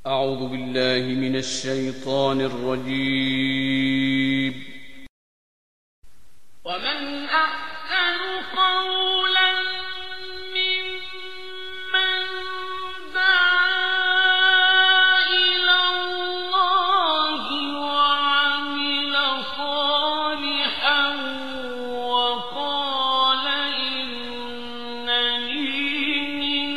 أعوذ بالله من الشيطان الرجيم. ومن أحسن قولا ممن دعا إلى الله وعمل صالحا وقال إنني من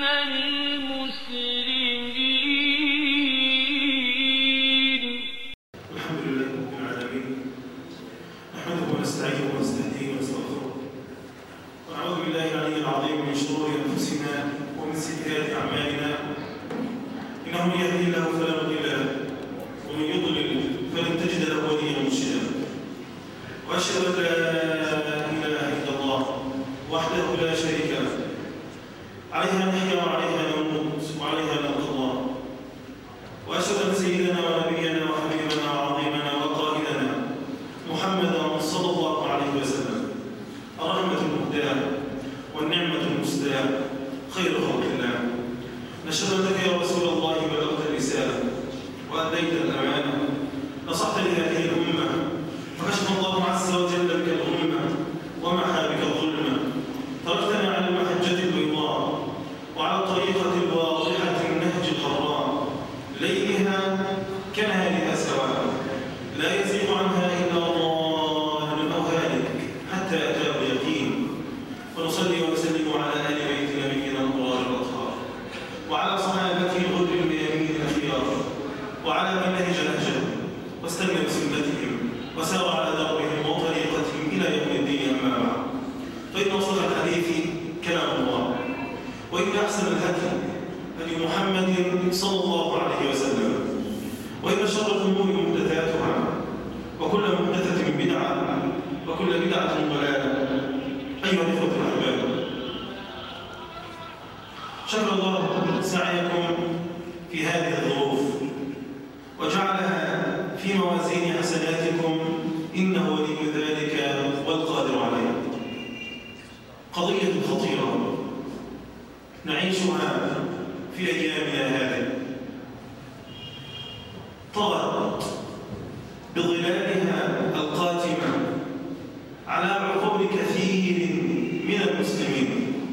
المسلمين. الحمد لله رب العالمين، نحمده ونستعينه ونستهديه ونستغفره، ونعوذ بالله العلي العظيم من شرور انفسنا ومن سيئات اعمالنا، انه من يهده الله فلا مضل له ومن يضلل فلن تجد له وليا مرشدا، واشهد ان لا اله الا الله وحده لا شريك له، عليها نحيا وعليها نموت وعليها نلقى الله، واشهد ان سيدنا ونبينا وحبيبنا وعظيمنا وقائدنا محمدا صلى الله عليه وسلم الرحمة المهداة والنعمة المسداة خير خلق الله. نشهد أنك يا رسول الله بلغت الرسالة وأديت الأمانة، نصحت لهذه الأمة فكشف الله عز وجل بك الغمة ومحى بك الظلمة، تركتنا على المحجة البيضاء وعلى الطريقة الواضحة النهج الغراء، ليلها كنهارها سواء، لا يزيغ عنها إلا ضال أو هالك حتى أتاه اليقين. ونصلي ونسلم على آل بيت نبينا الأبرار الأطهار وعلى صحابته الغر الميامين الأخيار، وعلى من نهج نهجهم واستنى بسنتهم وسار على دربهم وطريقتهم إلى يوم الدين. أما بعد، فإن أصدق الحديث كلام الله، وإن أحسن الهدي هدي محمد صلى الله عليه وسلم، وإن شر الأمور محدثاتها وكل محدثة بدعة وكل بدعة ضلالة. أيها الإخوة الأحباب، شكر الله سعيكم في هذه الظروف وجعلها في موازين حسناتكم، إنه ولي ذلك والقادر عليه. قضية خطيرة نعيشها في أيامنا هذه، طغت بظلالها القاتمة على عقول كثير من المسلمين،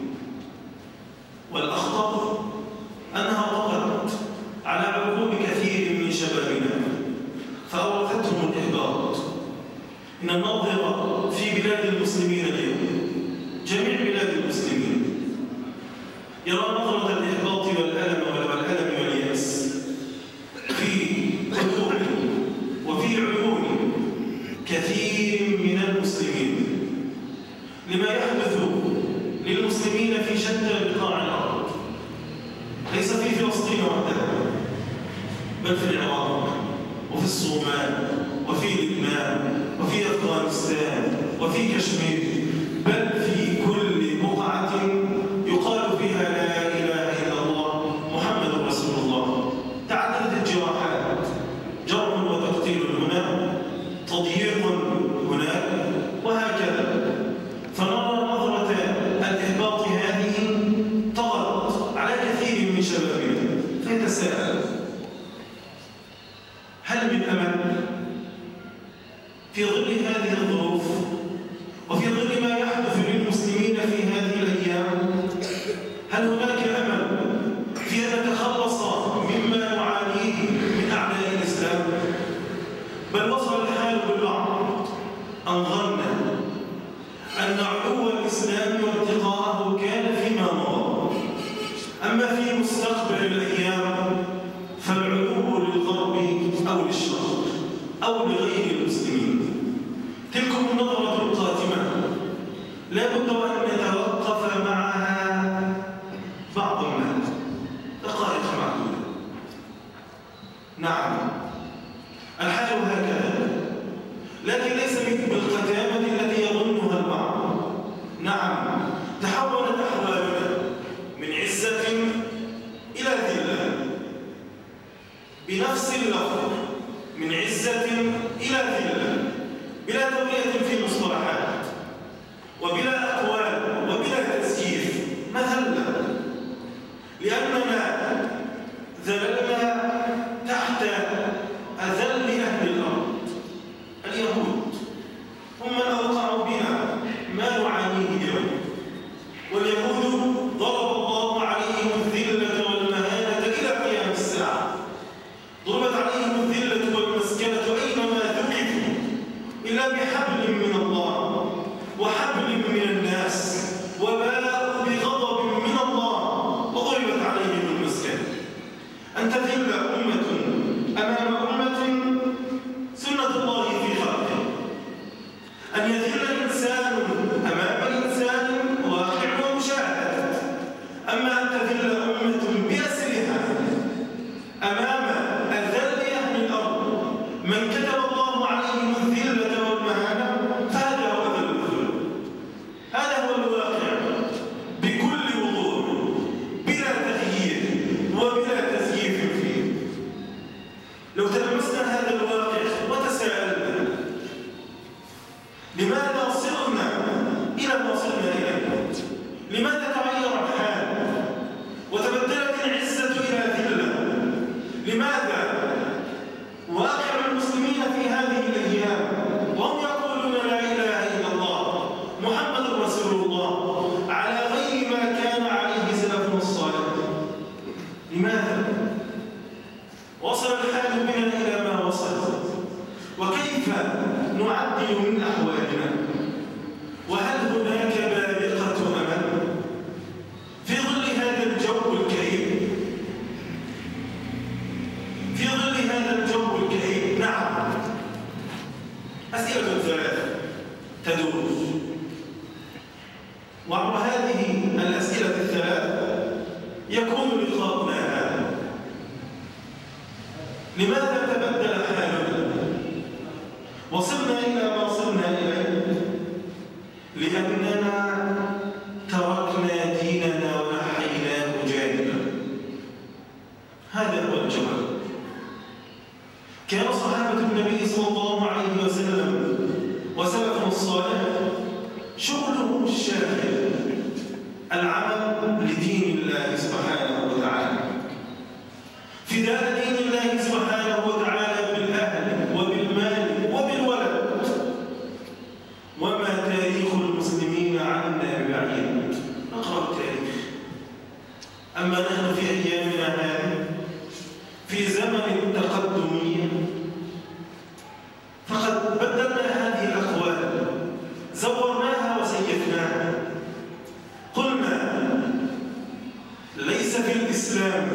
والأخطر أنها طغت على عقول كثير من شبابنا فأورثتهم الإحباط. إن الناظر في بلاد المسلمين اليوم، جميع بلاد المسلمين، يرى نظرة الإحباط والألم واليأس في قلوب وفي عيون كثير من المسلمين لما يحدث للمسلمين في شتى بقاع الأرض، ليس في فلسطين وحدها، بل في العراق وفي الصومال وفي لبنان وفي أفغانستان وفي كشمير، بل في كل بقعة يقال فيها لا إله إلا الله محمد رسول الله. تعددت الجراحات، جرح وتقتيل هنا، تضييق هناك، وهكذا. فنرى نظرة الإحباط هذه طغت على كثير من شبابنا، فيتساءل: هل من أمل في ظل هذه الظروف وفي ظل ما يحدث للمسلمين في هذه الأيام؟ هل هناك أمل في أن نتخلص مما نعانيه من أعداء الإسلام؟ بل وصل الحال بالبعض أن ظن أن علو الإسلام وارتقاءه كان فيما مضى، أما في مستقبل الأيام فالعلو للغرب أو للشرق أو لغير المسلمين. تلكم النظرة القاتمة لا بد وأن نتوقف معها بعض الناس دقائق معدودة. نعم، الحال هكذا، لكن ليس بالقتامة التي يظنها البعض. نعم، تحولت أحوالنا من عزة إلى ذلة، بنفس اللفظ، من عزة إلى ذلة، بلا تورية في مصطلحات وبلا أقوال وبلا تزكيف، مثلا لأننا ذللنا أمام أمة سنة الله في خلقه، أن يذل الإنسان أمام إنسان واقع ومشاهد. أما أن تذل أمة بأسرها أمام الذل أهل الأرض من كتب الله عليهم الذلة والمهانة، فهذا هو ذل الذل، هذا هو الواقع بكل وضوح بلا تغيير وبلا تزييف فيه. لو تلمسنا هذا الواقع وتساءلنا لماذا صرنا إلى ما صرنا إليه؟ لماذا تغير الحال وتبدلت العزة إلى ذلة؟ لماذا واقع المسلمين في هذه الأيام وهم يقولون لا إله إلا الله محمد رسول الله على غير ما كان عليه سلفنا الصالح؟ لماذا وصل الحال بنا إلى ما وصل؟ وكيف نعدل من أحوالنا؟ وهل هناك بارقة أمل في ظل هذا الجو الكئيب؟ في ظل هذا الجو الكئيب نعم، أسئلة ثلاثة تدور، وعبر هذه الأسئلة الثلاث يكون لقاؤنا هذا. لماذا تبدل حالنا وصلنا إلى ما صرنا إليه؟ لأننا تركنا ديننا ونحيناه جانبا. هذا هو الجواب. كان صحابة النبي صلى الله عليه وسلم وسلفنا الصالح شغلهم الشاغل العمل لدين الله سبحانه وتعالى، فداء دين الله سبحانه وتعالى بالأهل وبالمال وبالولد. وما تاريخ المسلمين عنا بعيد، نقرأ التاريخ. أما نحن في أيامنا هذه في زمن التقدمية فقد بدلنا هذه الأقوال، زورناها وسيفناها. قلنا ليس في الإسلام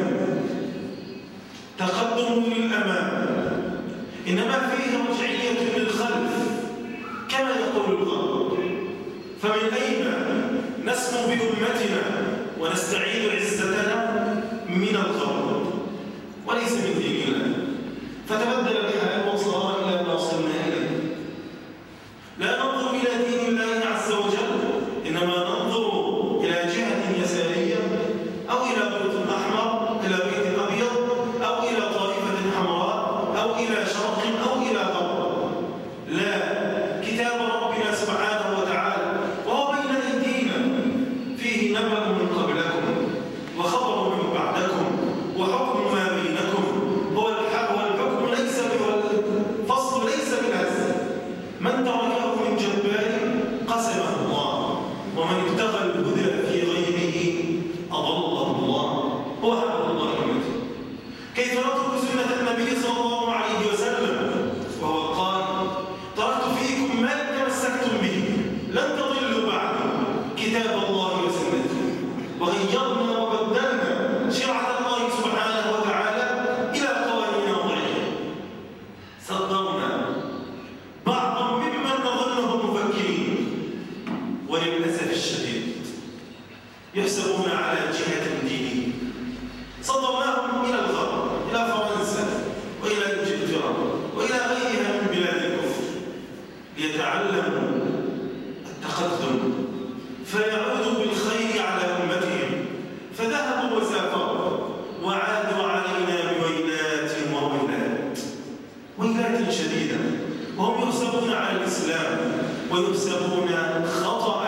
تقدم للأمام، إنما فيه رجعية للخلف كما يقول الغرب. فمن أين نسمو بأمتنا ونستعيد عزتنا؟ من الغرب وليس من دين الله. فتبدل الحال وصار إلى ما صرنا إليه. لا ننظر إلى دين الله عز وجل، إنما ننظر إلى جهة يسارية أو إلى بيت أحمر، إلى بيت أبيض، أو إلى طائفة حمراء، أو إلى شرق أو إلى غرب. لا، كتاب ربنا سبحانه وتعالى وهو بين أيدينا فيه نبأ من قبلكم وخبر من بعدكم وحكم ما بينكم. هو الحق والحكم ليس بالفصل، ليس بالهزل. من تركه من جبار قسمه الله، ومن ابتغى الهدى في غيره أضله الله. هو حق الله رحمته. كيف نترك سنة النبي صلى الله عليه وسلم وهو قال: تركت فيكم ما تمسكتم به لن تضلوا بعد، كتاب الله وسنته. وغيرنا وبدلنا شرعة الله سبحانه وتعالى إلى قوانين وضعية. صدرنا بعضا ممن نظنهم مفكرين، وللأسف الشديد يحسبون على جهة دينية. صدرناهم إلى الغرب، إلى فرنسا وإلى إنجلترا وإلى غيرها من بلاد الكفر ليتعلموا التقدم فيعودوا بالخير على أمتهم. فذهبوا وسافروا وعادوا علينا بويلات وويلات، ويلات شديدة، وهم يحسبون على الإسلام ويحسبون خطأ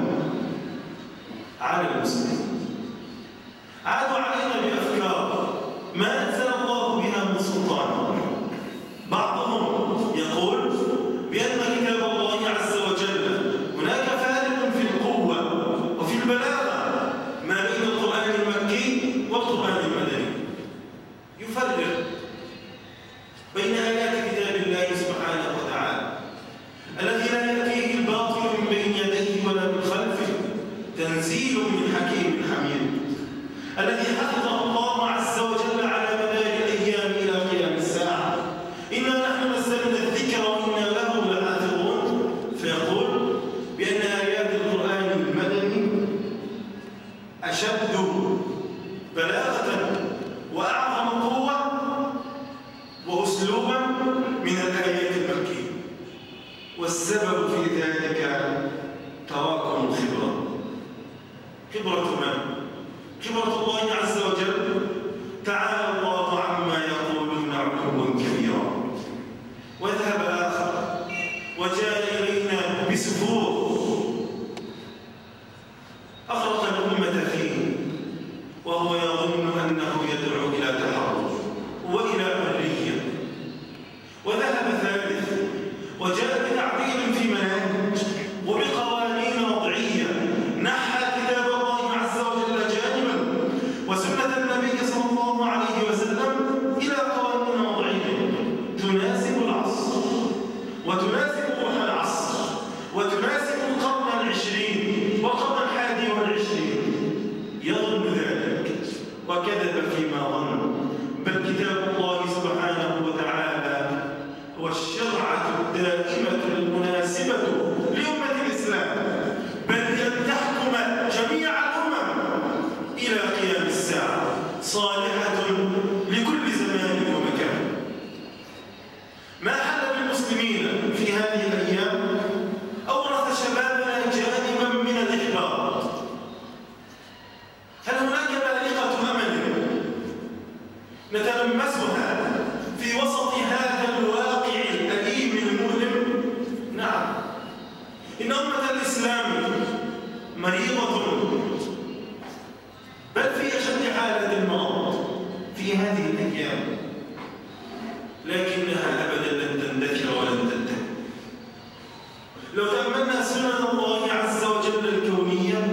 على المسلمين. عادوا علينا بأفكار ما أنزل الله بها من سلطان. بعضهم يقول بأن كتاب الله عز وجل هناك فارق في القوة وفي البلاغة ما بين القرآن المكي والقرآن المدني. يفرق بين آيات كتاب الله سبحانه وتعالى الذي لا يأتيه الباطل من بين يديه ولا من خلفه، تنزيل من حكيم والسبب في ذلك تراكم الخبرة. خبرة من؟ خبرة الله عز وجل. تعالى الله عما يقولون علوا كبيرا. وذهب آخر وجاء إلينا بسفور أغرق الأمة فيه، وهو يظن أنه يدعو إلى تحرر وإلى حرية. وذهب ثالث وجاء بتعديل في مناهج وبقوانين وضعية، نحى كتاب الله عز وجل جانبا وسنة النبي صلى الله عليه وسلم إلى قوانين وضعية تناسب العصر وتناسب روح العصر وتناسب القرن العشرين والقرن الحادي والعشرين. يظن ذلك وكذب فيما ظن، بل كتاب الله سبحانه وتعالى هو الشرعة الدائمة المناسبة لأمة الإسلام، بل أن تحكم جميع الأمم إلى قيام الساعة، صالحة لكل زمان ومكان. ما حل بالمسلمين في هذه الأيام أورث شبابنا جانبا من الإحباط. هل هناك بارقة أمل نتلمسها في وسط هذا الواقع الأليم المؤلم؟ نعم، إن أمة الإسلام مريضة، بل في أشد حالة المرض في هذه الأيام، لكنها أبدا لن تندثر ولن تنتهي. لو تأملنا سنن الله عز وجل الكونية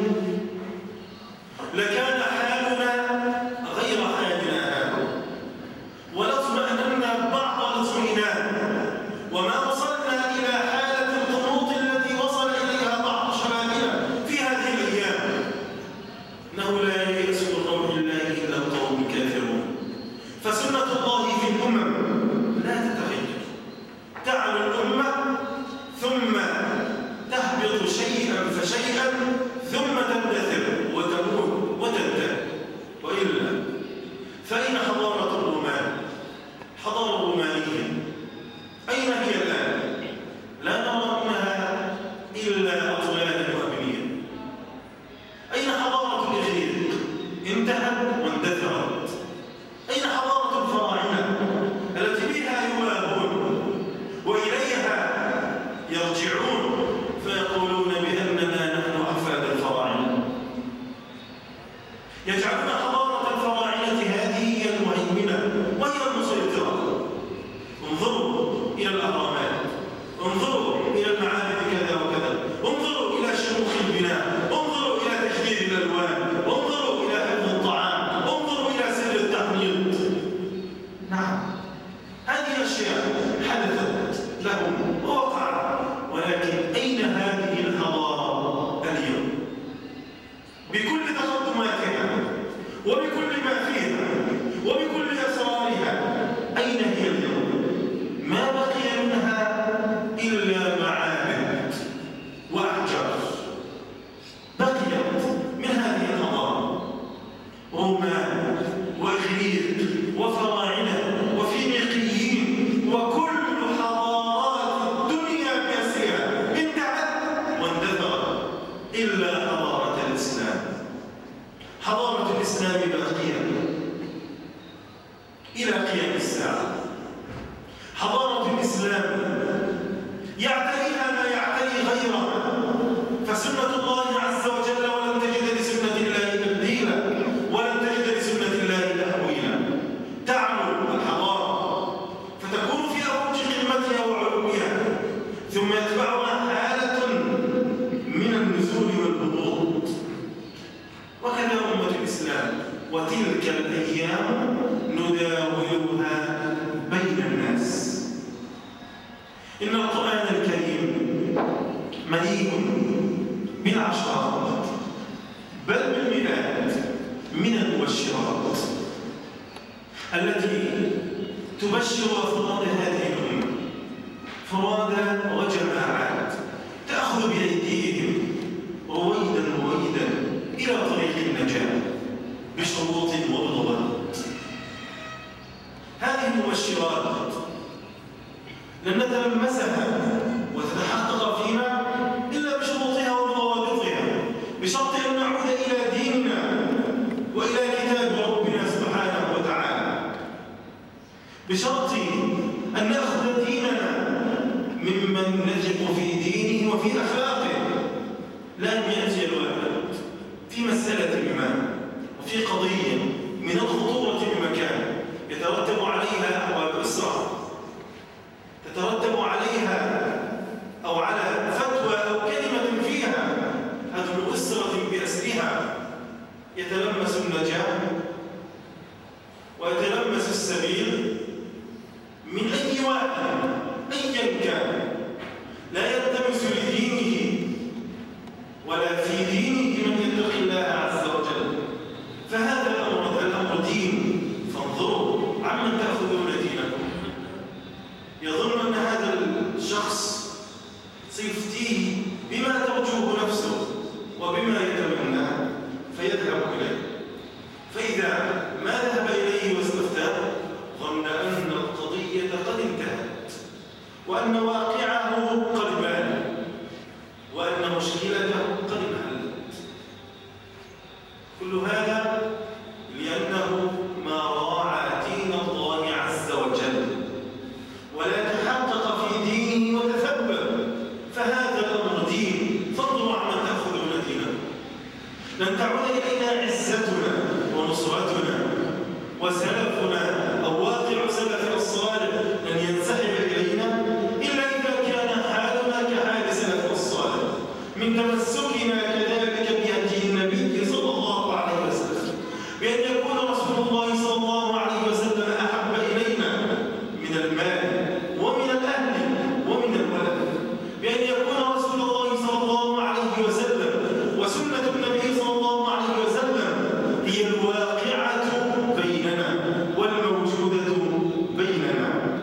لكان حالنا غير حالنا هذا، ولطمأننا بعض الاطمئنان، وما وصلنا إلى حالة القنوط التي وصل إليها بعض شبابنا في هذه الأيام. إنه لا ييأس من روح الله إلا القوم الكافرون. فسنة الله في الأمم لا تتغير، تعلو الأمة ثم تهبط شيئا فشيئا ثم تندثر وتموت وتنتهي. وإلا فأين حضارة الرومان؟ حضارة الرومانية أين هي الآن؟ لا نرى منها إلا أطلالا وأبنية. أين حضارة الإغريق؟ انتهت واندثرت. أين حضارة الفراعنة التي بها يواهون وإليها يرجعون فيقولون بأننا نحن أحفاد الفراعنة؟ يجعلون حضارة الفراعنة هذه هي المهيمنة وهي المسيطرة. انظروا إلى الأهرامات، انظروا إلى المعابد كذا وكذا، انظروا إلى شموخ البناء، انظروا إلى تجديد الألوان، انظروا إلى حفظ الطعام، انظروا إلى سر التحنيط. نعم، هذه أشياء حدثت لهم ووقعت، ولكن أين هذه الحضارة اليوم بكل تقدماتها وبكل ما فيها وبكل أسرارها؟ أين هي اليوم؟ ما بقي منها إلا معابد وأحجار. بقيت من هذه الحضارة رومان وإغريق وفراعنة وفينيقيين وكل حضارات الدنيا بأسرها انتهت واندثرت إلا حضارة الإسلام. حضارة الإسلام باقية إلى قيام الساعة. حضارة الإسلام يعتريها ما يعتري غيرها، فسنة الله عز وجل ولن تجد لسنة الله تبديلا ولن تجد لسنة الله تحويلا. تعلو الحضارة فتكون في أوج قمتها وعلوها، ثم يتبعها حالة من النزول والهبوط. وكذا أمة الإسلام، وتلك الأيام نداولها بين الناس. إن القرآن الكريم مليء بالعشرات بل بالمئات من المبشرات التي تبشر أفراد هذه الأمة، فرادا وجماعات تأخذ بأيديهم رويدا رويدا إلى طريق النجاة بشروط وبضوابط. هذه المبشرات لم نتلمسها وتتحقق فينا إلا بشروطها وبضوابطها، بشرط أن نعود إلى ديننا وإلى كتاب ربنا سبحانه وتعالى، بشرط أن نأخذ ديننا ممن نثق في دينه وفي أخلاقه، لا أن يأتي الواحد في مسألة ما وفي قضية من الخطورة بمكان يترتب عليها أحوال أسرة، تترتب عليها أو على فتوى أو كلمة فيها هدم أسرة بأسرها، يتلمس النجاة ويتلمس السبيل من أي واحد أيا كان لا يلتمس لدينه ولا في دينه من يتقي الله عز وجل، فهذا الأمر دين، فانظروا عمن تأخذون دينكم. يظن أن هذا الشخص سيفتيه بما ترجوه نفسه وبما يتمنى فيذهب إليه، فإذا ما ذهب إليه واستفتاه ظن أن القضية قد انتهت وأن واقعه قد بان وأن مشكلته قد انحلت. كل هذا لأنه ما راعى دين الله عز وجل ولا تحقق في دينه وتثبت، فهذا الأمر دين. فانظروا عمن تأخذون دينه. لن تعود إلينا عزتنا ونصرتنا وسلفنا أو واقع سلفنا الصالح لن ينسحب إلينا إلا إذا كان حالنا كحال سلفنا الصالح من تمسكنا كذلك بهدي النبي صلى الله عليه وسلم، بأن يكون رسول الله صلى الله عليه وسلم أحب إلينا من المال ومن الأهل ومن الولد، بأن يكون رسول الله صلى الله عليه وسلم وسنة النبي صلى الله عليه وسلم هي الواقعة بيننا والموجودة بيننا.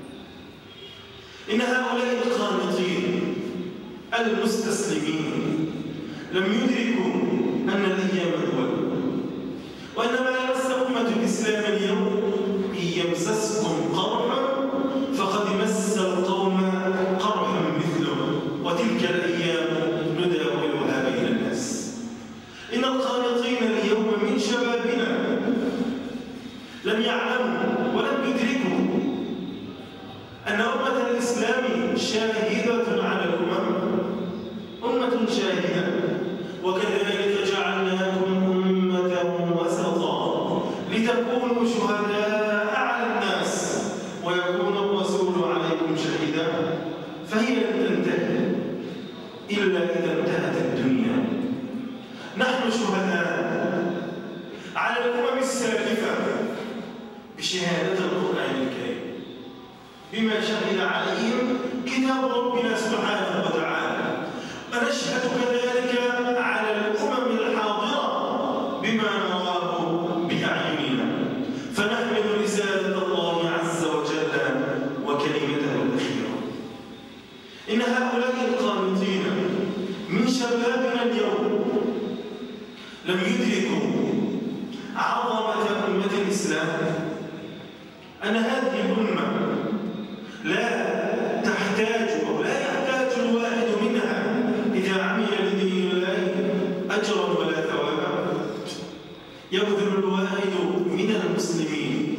إن هؤلاء القانطين المستسلمين لم يدركوا أن الأيام دول، وأن ما يمس أمة الإسلام اليوم إن يمسسكم قرح فقد مس القوم قرح مثله، وتلك الأيام نداولها بين الناس. إن القانطين اليوم من شبابنا لم يعلموا ولم يدركوا أن أمة الإسلام شاهدة على الأمم، أمة شاهدة، وكذلك جعلناكم أمة وسطا لتكونوا شهداء على الناس ويكون الرسول عليكم شهيدا. فهي لن تنتهي إلا إذا انتهت الدنيا. نحن شهداء على الأمم السالفة بشهادة القرآن الكريم بما شهد عليهم كتاب ربنا سبحانه وتعالى، ونشهد كذلك على الأمم الحاضرة بما نراه بأعيننا، فنحمل رسالة الله عز وجل وكلمته الأخيرة. إن هؤلاء القانطين من شبابنا اليوم لم يدركوا عظمة أمة الإسلام، أن هذه الأمة لا تحتاج أو لا يحتاج الواحد منها إذا عمل لدين الله أجرا ولا ثوابا. يبذل الواحد من المسلمين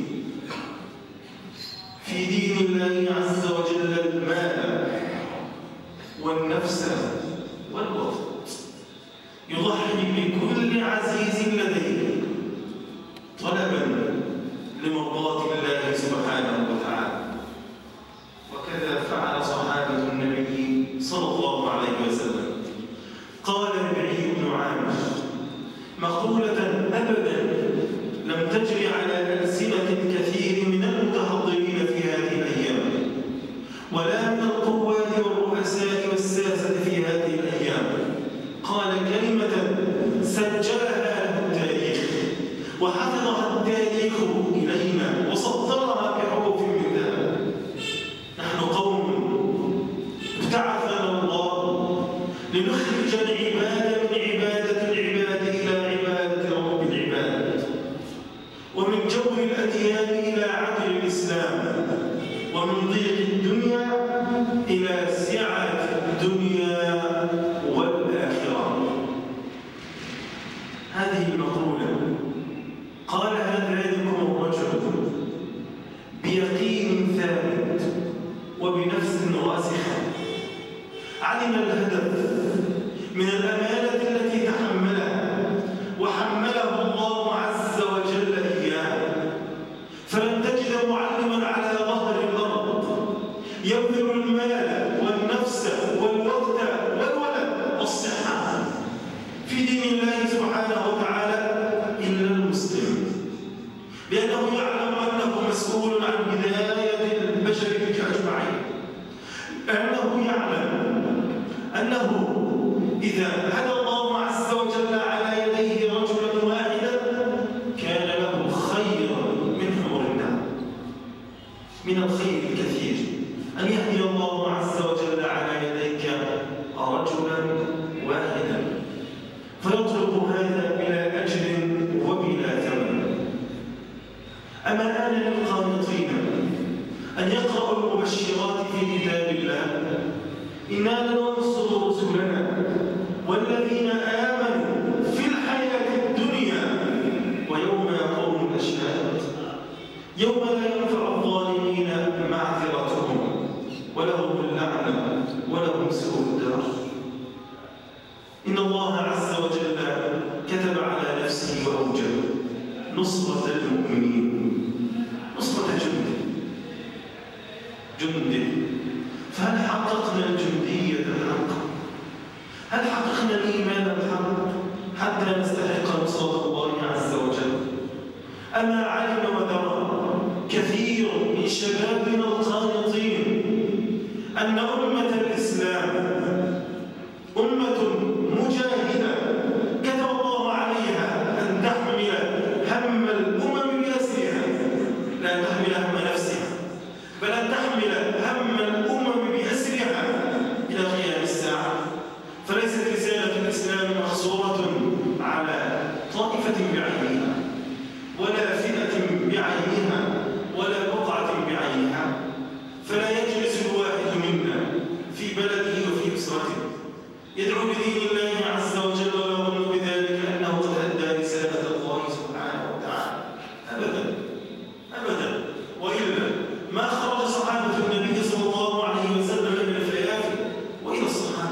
في دين الله عز وجل المال والنفس والوقت، يضحي بكل عزيز لديه طلبا لمرضاة الله سبحانه وتعالى. أين الهدف من الأمانة التي تحملها وحمله الله عز وجل إياه؟ فلن تجد معلما على ظهر الأرض يبذل المال والنفس والوقت والولد والصحة في دين الله سبحانه وتعالى إلا المسلم، لأنه يعلم أنه مسؤول عن هداية البشر أجمعين، لأنه يعلم أنه إذا هدى الله عز وجل على يديه رجلا واحدا كان له خير من حمر النعم، من الخير الكثير أن يهدي الله عز وجل على يديك رجلا واحدا فيطلق هذا بلا أجر وبلا ثمن. أما آن للقانطين أن يقرأوا المبشرات في كتاب الله: إنا لننصر رسلنا والذين آمنوا في الحياة الدنيا ويوم يقوم الأشهاد يوم لا ينفع الظالمين معذرتهم ولهم اللعنة ولهم سوء الدار. إن الله عز وجل كتب على نفسه وأوجب نصرة المؤمنين، نصرة جنده. فهل حققنا الجندية الحق؟ هل حققنا الإيمان الحق حتى نستحق نصرة الله عز وجل؟ أما علم ودرى كثير من شبابنا القانطين أن أمة الإسلام أمة مجاهدة كتب الله عليها أن تحمل هم الأمم بأسرها، لا تحمل هم نفسها بل أن تحمل هم الأمم بأسرها إلى قيام الساعة. فليست رسالة الإسلام مقصورة على طائفة بعينها ولا فئة بعينها ولا بقعة بعينها، فلا يجلس الواحد منا في بلده وفي أسرته يدعو بدين الله عز وجل ويظن بذلك أنه قد أدى رسالة الله سبحانه وتعالى. أبدا أبدا، وإلا ما خرج صحابة النبي صلى الله عليه وسلم من الفيافي وإلى الصحابة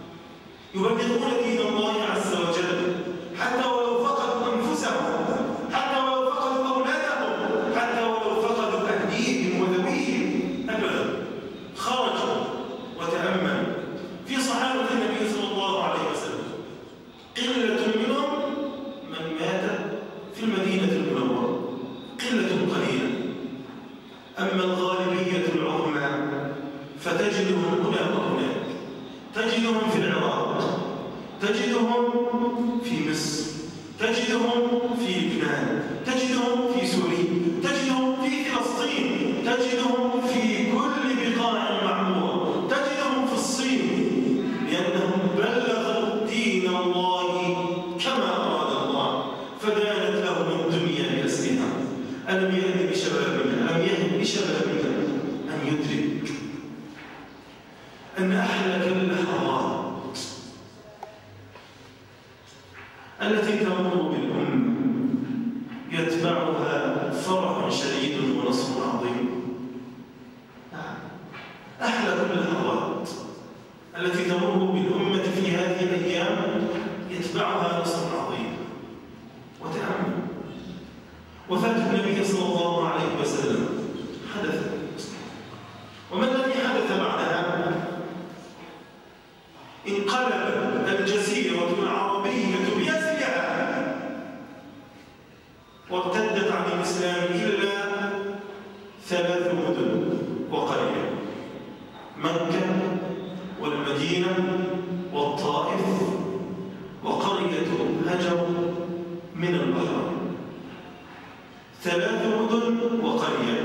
يبلغون دين الله عز وجل حتى ولو فقدوا أنفسهم، حتى ولو فقدوا أولادهم، حتى ولو فقدوا أهليهم وذويهم. أبدا، خرجوا. وتأمل في صحابة النبي صلى الله عليه وسلم قلة منهم من مات في المدينة المنورة، قلة قليلة. أما الغالبية العظمى فتجدهم هنا وهناك، تجدهم في العراق، تجدهم في مصر، تجدهم في لبنان، تجدهم في سوريا، تجدهم في فلسطين، تجدهم في كل بقاع المعمورة، تجدهم في الصين، لأنهم بلغوا دين الله كما أراد الله فدانت لهم الدنيا بأسرها. ألم يهد بشبابنا أن يدرك أن أحلك اللحظات التي تمر بالأمة يتبعها فرح شديد ونصر عظيم؟ أحلك اللحظات التي تمر بالأمة في هذه الأيام يتبعها نصر عظيم. وتأمل وفاة النبي صلى الله عليه وسلم حدث، وما الذي حدث بعدها؟ انقلب الجزيرة العربية بأسرها وارتدت عن الإسلام إلا 3 مدن وقرية: مكة والمدينة والطائف وقرية هجر من البحر. 3 مدن وقرية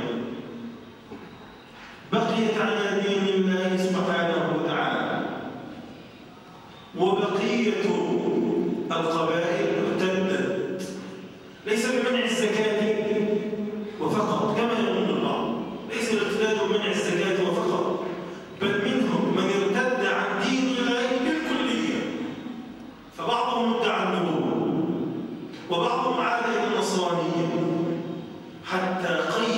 بقيت على دين الله سبحانه وتعالى، وبقية القبائل ارتدت، ليس بمنع الزكاة وفقط كما يظن البعض، ليس الارتداد بمنع الزكاة وفقط، بل منهم من ارتد عن دين الله بالكلية. فبعضهم ادعى النبوة وبعضهم عاد إلى النصرانية حتى قيد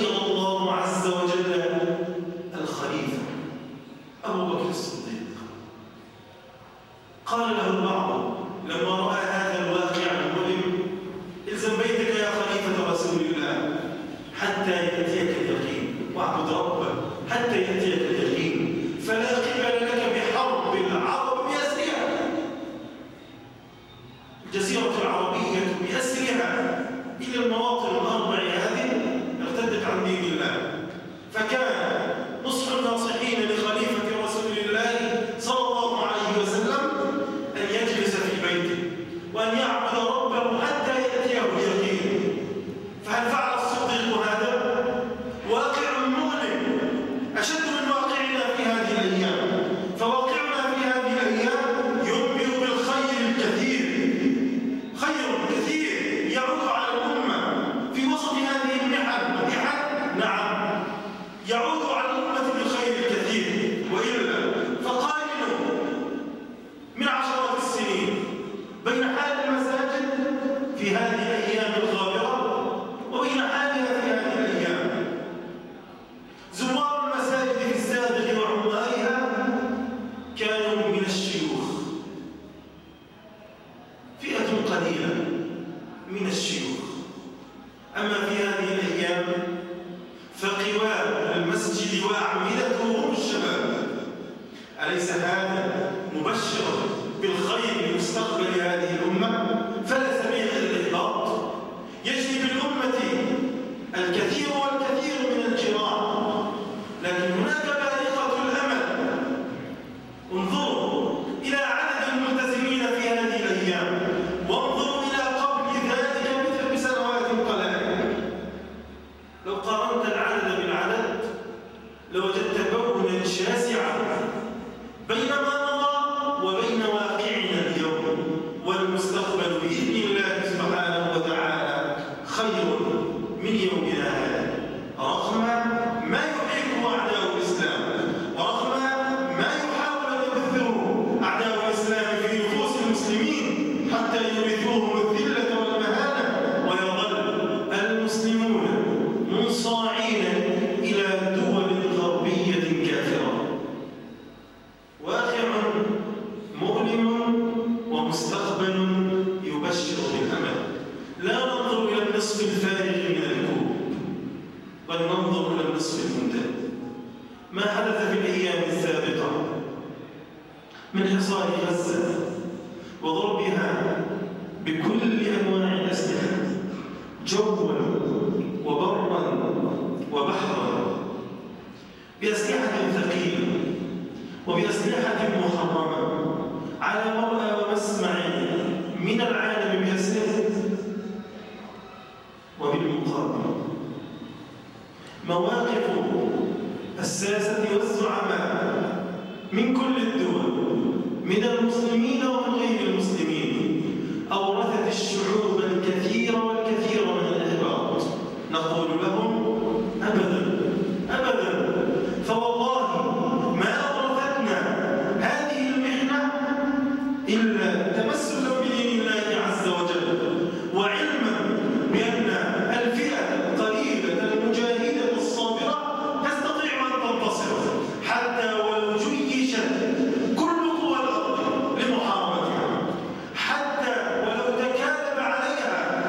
حتى يأتيك اليقين، واعبد ربك حتى يأتيك اليقين، فلا قبل لك بحرب العرب بأسرها. الجزيرة العربية بأسرها إلى المواطن الأربع هذه ارتدت عن دين الله، فكان نصح الناصحين لخليفة رسول الله صلى الله عليه وسلم أن يجلس في بيته وأن يعبد ربه حتى يأتيه اليقين. فهل فعل الصديق هذا؟ واقع مؤلم أشد من واقعنا في هذه الأيام، فواقعنا في هذه الأيام ينبئ بالخير الكثير، خير كثير يعود على الأمة في وسط هذه المحن. نعم، يعود على الأمة بالخير الكثير، وإلا فقارنوا من عشرات السنين بين حال المساجد في هذه الأيام الغابرة وبين حالها في هذه الأيام. زوار المساجد في السابق وعمارها كانوا من الشيوخ، فئة قليلة من الشيوخ. أما في هذه الأيام فقوام المسجد وأعمدته هم الشباب. أليس هذا مبشرا بالخير لمستقبل هذه الأمة؟ فلا سبيل إلى الإحباط. يجري بالأمة الكثير والكثير من الجراح، لكن هناك بارقة الأمل. انظروا إلى عدد الملتزمين في هذه الأيام، وانظروا إلى قبل ذلك مثل بسنوات قلائل. لو قارنت العدد بالعدد لوجدت بونا شاسعا بين ما مضى وبين واقعنا اليوم. والمستقبل بإذن الله سبحانه وتعالى خير من يومنا هذا، رغم ما يحيطه أعداء الإسلام، ورغم ما يحاول أن يبثه أعداء الإسلام في نفوس المسلمين حتى يورثوهم الذلة والمهانة، ويظل المسلمون منصاعين إلى دول غربية كافرة. واقع مؤلم ومستقبل يبشر بالأمل. لا ننظر إلى النصف الفارغ من الكوب، بل ننظر إلى النصف الممتد. ما حدث في الأيام السابقة من حصار غزة وضربها بكل أنواع الأسلحة، جوا وبرا وبحرا، بأسلحة ثقيلة وبأسلحة محرمة على مرأى ومسمع من العالم بأسره. وبالمقابل مواقف الساسة والزعماء من كل الدول، من المسلمين ومن غير المسلمين، أورثت الشعوب الكثير والكثير من الإحباط. نقول لهم أبدا أبدا، فوالله ما أورثتنا هذه المحنة إلا تمسكا بدين الله عز وجل، وعلما بأن الفئة القليلة المجاهدة الصابرة تستطيع أن تنتصر حتى ولو جيشت كل قوى الأرض لمحاربتها، حتى ولو تكالب عليها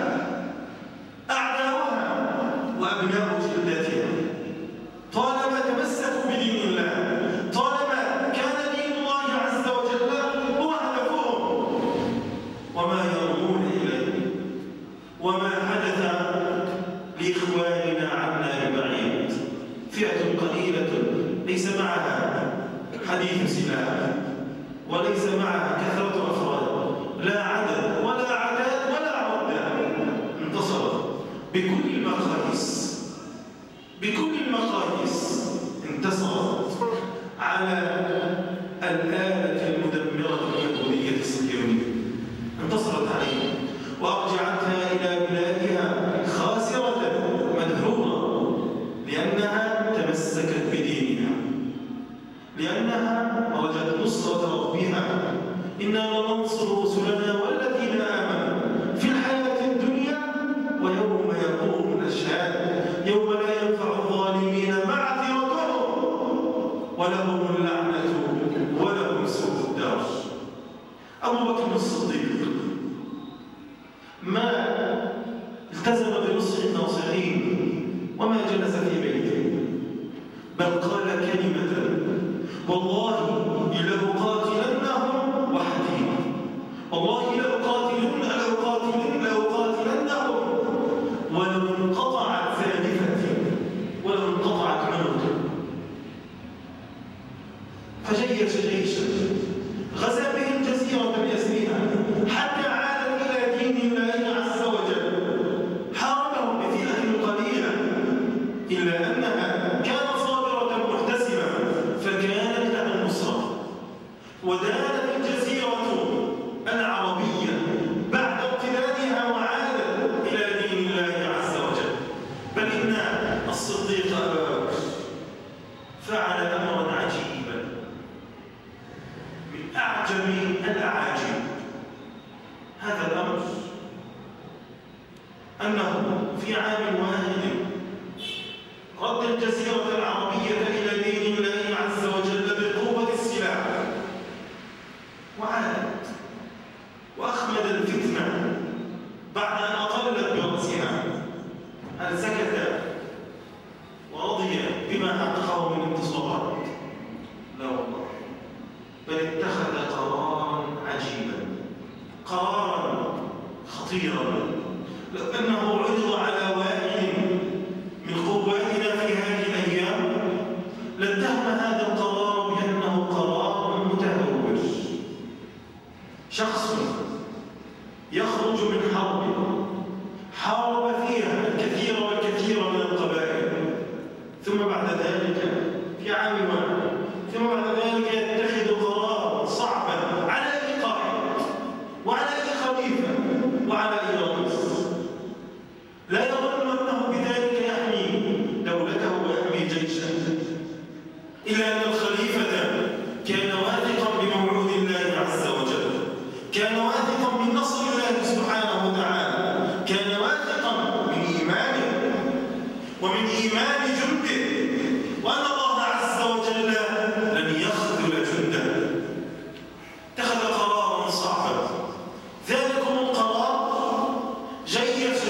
أعداؤها وأبناء جلدتها. طالما تمسكوا بدين الله، طالما كان دين الله عز وجل هو هدفهم وما يرمون إليه. وما حدث لإخواننا عنا ببعيد، فئة قليلة ليس معها حديث سلاح وليس معها كثرة أفراد، لا عدد ولا عداد ولا عدة، انتصرت بكل المقاييس، بكل المقاييس انتصرت على الآلة المدمرة اليهودية الصهيونية، انتصرت عليها وأرجعتها إلى بلادها خاسرة مدحورة، لأنها تمسكت بدينها، لأنها وجدت نصرة ربها. إنا لننصر رسلنا والذين آمنوا في الحياة الدنيا ويوم يقوم الأشهاد، يوم لا ينفع الظالمين معذرتهم ولهم اللعنة ولهم سوء الدار. أبو بكر الصديق ما التزم بنصح الناصحين وما جلس في بيته، بل قال كلمة: والله لأقاتلنهم وحدي، والله لأقاتلنهم ولو انقطعت ثالثتي، ولو انقطعت منطقي. فجيش جيشا غزا به الجزيرة بأسرها حتى عادت إلى دين الله عز وجل. حاربهم بفئة قليلة إلا أنها كانت صابرة محتسبة فكانت لها النصرة. ودانت الجزيرة العربية بعد ارتدادها وعادت إلى دين الله عز وجل. بل إن الصديق أبا بكر فعل أمرا عجيبا من أعجب الأعاجيب. هذا الأمر أنه في عام واحد رد الجزيرة العربية إلى دين الله عز وجل بقوة السلاح، وعادت وأخمد الفتنة بعد أن أقلت برأسها. هل سكت ورضي بما حققه من انتصارات؟ لا والله، بل اتخذ قرارا عجيبا، قرارا خطيرا. لو أنه عرض على واحد من قواتنا في هذه الأيام لاتهم هذا القرار بأنه قرار متهور. شخص يخرج من حرب حارب فيها الكثير والكثير من القبائل، ثم بعد ذلك في عام واحد ثم بعد ذلك يتخذ قرارا صعبا على أي قائد وعلى أي خليفة وعلى أي رئيس. لا يظن أنه بذلك يحمي دولته ويحمي جيشه، إلا أن الخليفة كان واثقا بموعود الله عز وجل، كان واثقا من نصر الله سبحانه وتعالى، كان واثقا من إيمانه ومن إيمان جنده، وأن الله عز وجل لن يخذل جنده. اتخذ قرارا صعبا. ذلكم القرار جيش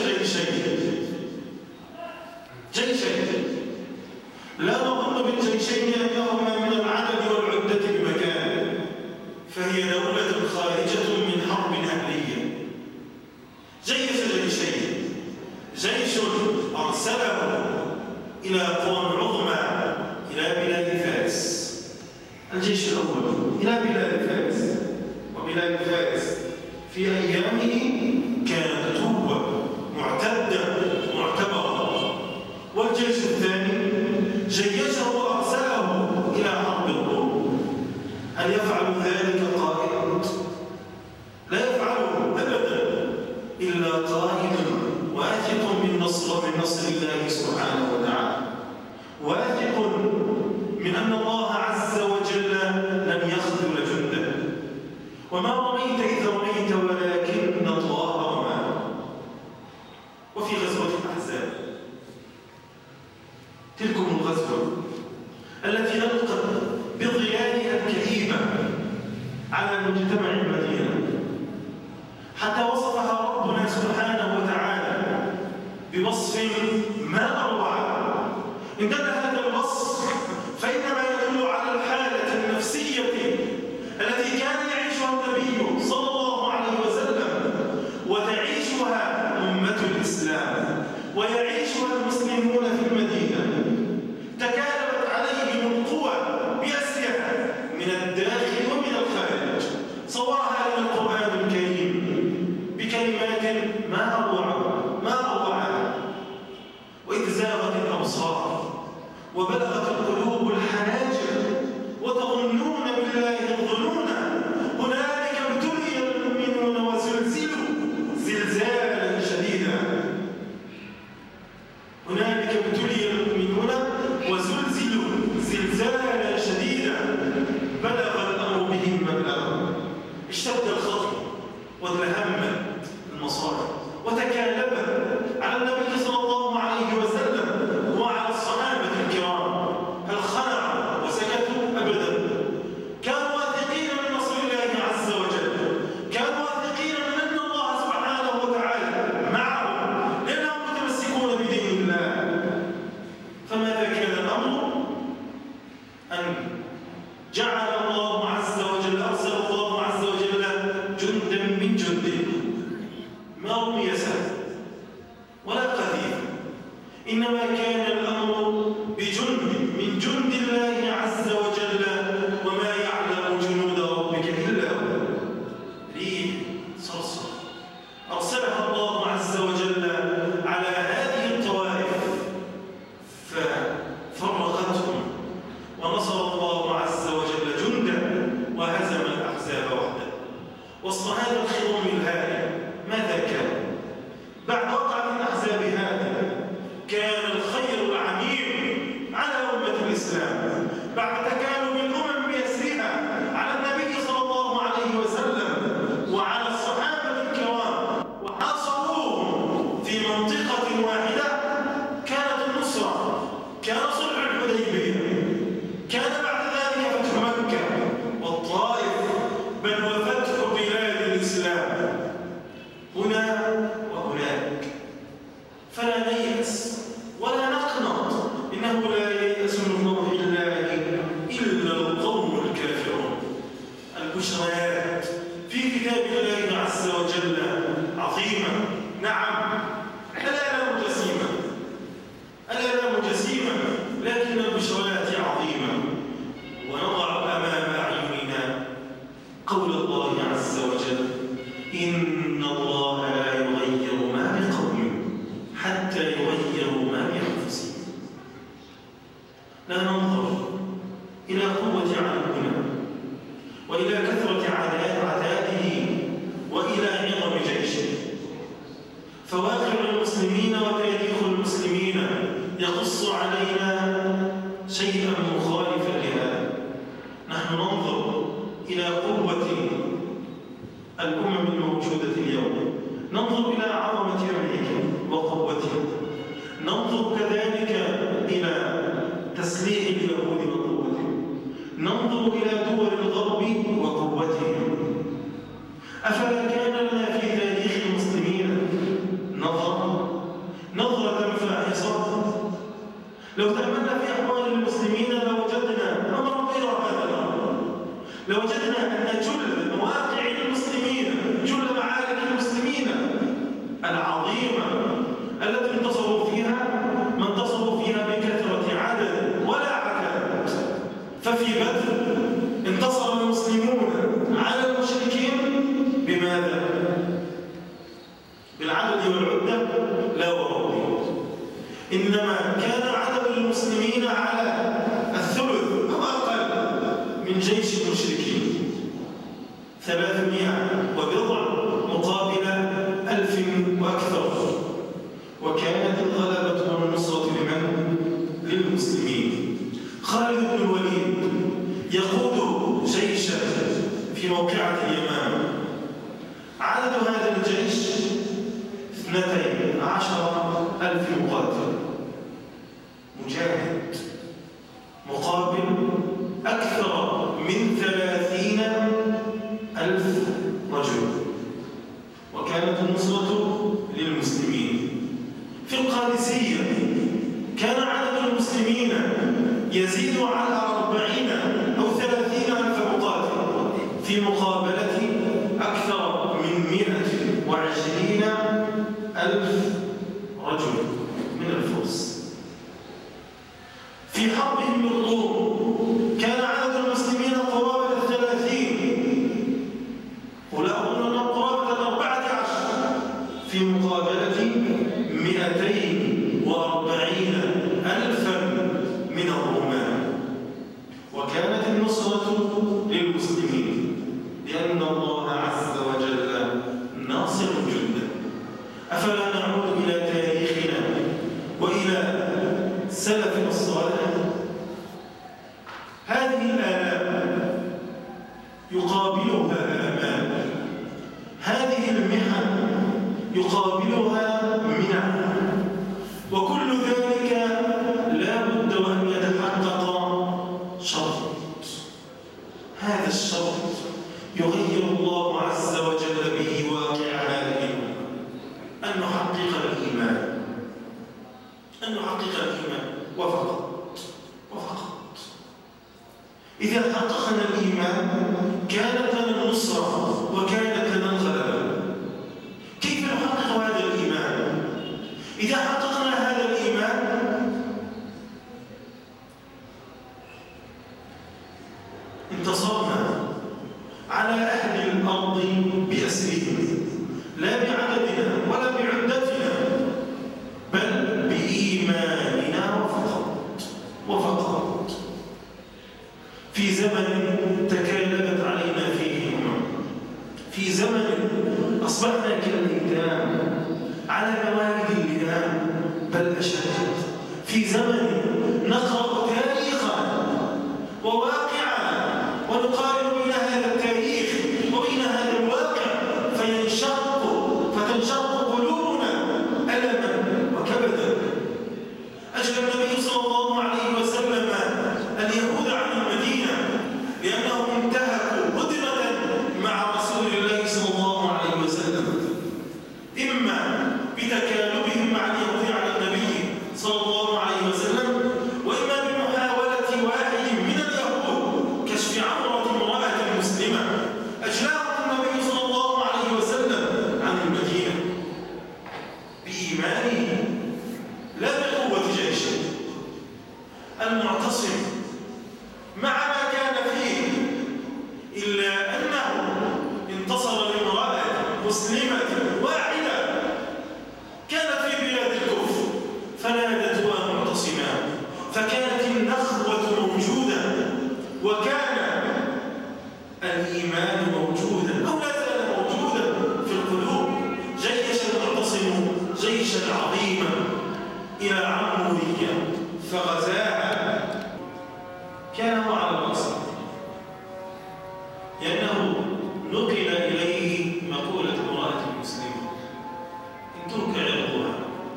جيشين. لا نظن بالجيشين أنهما من العدد والعدة بمكان، فهي دولة خارجة من حرب أهلية. جيش جيشين، جيش أرسله إلى قوى عظمى إلى بلاد فارس. الجيش الأول إلى بلاد فارس، وبلاد فارس في أيامه كانت قوة معتدة معتبرة. والجيش الثاني جيشه وأرسله إلى حرب الروم. هل يفعل ذلك قائد؟ لا يفعله أبدا إلا قائد واثق من نصر الله سبحانه وتعالى، واثق من أن الله عز وجل لن يخذل جنده. وما رميت إذ رميت ولكن الله رمى. وفي غزوة الأحزاب، تلكم الغزوة التي ألقت بضيائها الكئيبة على مجتمع المدينة، حتى وصفها ربنا سبحانه وتعالى بوصف ما أروع. إن دل هذا الوصف فإنما يدل على الحالة النفسية التي كان يعيشها النبي صلى الله عليه وسلم، وتعيشها أمة الإسلام، ويعيشها المسلمون في المدينة. تكالبت عليهم القوى بأسرها من الداخل ومن الخارج. صورها لنا القرآن الكريم بكلمات ما أروعها. وإذ زاغت الأبصار وبلغت القلوب الحناجر وتظنون بالله الظنونا هنالك ابتلي المؤمنون وزلزلوا زلزالا شديدا. لا ننظر إلى قوة عدونا وإلى كثرة عتاده وإلى عظم جيشه، فواقع المسلمين وتاريخ المسلمين يقص علينا شيئا مخالفا لهذا. نحن ننظر إلى قوة الأمم الموجودة اليوم، ننظر إلى عظمة أمريكا وقوتها، ننظر كذلك إلى تسليح اليهود وقوتهم، ننظر إلى دول الغرب وقوتهم. أفلا كان لنا في تاريخ المسلمين نظرة فاحصة؟ لو تأملنا في أحوال المسلمين لوجدنا أمرا غير هذا الأمر، لوجدنا أن جل مواقع المسلمين، جل معارك المسلمين العظيمة التي انتصروا فيها ما انتصروا فيها بكثرة عدد ولا عتاد. ففي بدر انتصر المسلمون على المشركين بماذا؟ بالعدد والعدة؟ لا وربي، إنما كان عدد المسلمين على الثلث أو أقل من جيش المشركين، 300 وبضع مقابل 1000 وأكثر. وكانت الغلبة والنصرة لمن؟ للمسلمين. خالد بن الوليد يقود جيشا في موقعة اليمامة، عدد هذا الجيش 12,000 مقاتل مجاهد مقابل أكثر من 30,000 رجل، وكانت النصرة للمسلمين. في القادسية كان عدد المسلمين يزيد على 40 أو 30,000 مقاتل في مقابلة أكثر من 120,000 رجل من الفرس. في حربهم بالروم كان عدد المسلمين قرابة 30، ولا أظن قرابة 14 في مقابلة 240,000 من الرومان. وكانت النصرة للمسلمين لأن الله عز وجل ناصر جدا. أفلا نعود إلى تاريخنا وإلى سلفنا الصالح؟ هذه الآلام يقابلها آمال، هذه المحن يقابلها منح، وكل ذلك لا بد وأن يتحقق شرط. هذا الشرط يغير الله عز وجل به واقع هذه الأمة، أن نحقق الإيمان، أن نحقق الإيمان وفقط. إذا حققنا الإيمان كانت لنا النصرة وكانت لنا الغلبة. كيف نحقق هذا الإيمان؟ إذا حققنا هذا الإيمان انتصرنا على أهل الأرض بأسرهم، لا بعددنا ولا بعدتنا، بل بإيماننا وفقط. في زمن تكالبت علينا فيه الأمم، في زمن أصبحنا كالأيتام على موالد اللئام بل أشد، في زمن نقرأ تاريخا وواقعا ونقارن بين هذا التاريخ وبين هذا الواقع فتنشق قلوبنا ألما وكبدا. أجل النبي صلى الله عليه وسلم اليهود عن المدينة لأنهم انتهكوا هدنة مع رسول الله صلى الله عليه وسلم، إما بتكالبهم مع اليهود على النبي صلى الله عليه وسلم، وإما بمحاولة واحد من اليهود كشف عورة امرأة مسلمة أجلاهم النبي صلى الله عليه وسلم عن المدينة بإيمانه لا بقوة جيشه. المعتصم مع ما كان فيه إلا أنه انتصر لامرأة مسلمة واحدة كانت في بلاد الكفر فنادتها معتصما، فكانت النخلة فغزاها كان هو على الرأس، لأنه نقل إليه مقولة امرأة مسلمة إن ترك عرضها،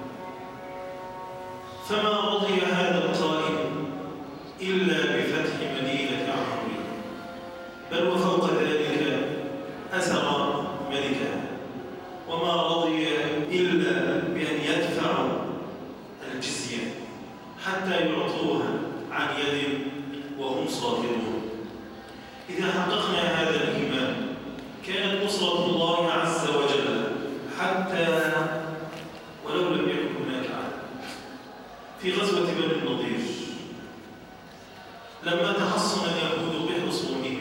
فما رضي هذا القائد إلا بفتح مدينة عربية، بل وفوق ذلك أسر ملكها، وما رضي إلا بأن يدفعوا الجزية حتى يعطوها عن يد وهم صاغرون. إذا حققنا هذا الإيمان كانت نصرة الله عز وجل حتى ولو لم يكن هناك عدل. في غزوة بني النضير لما تحصن اليهود بحصونهم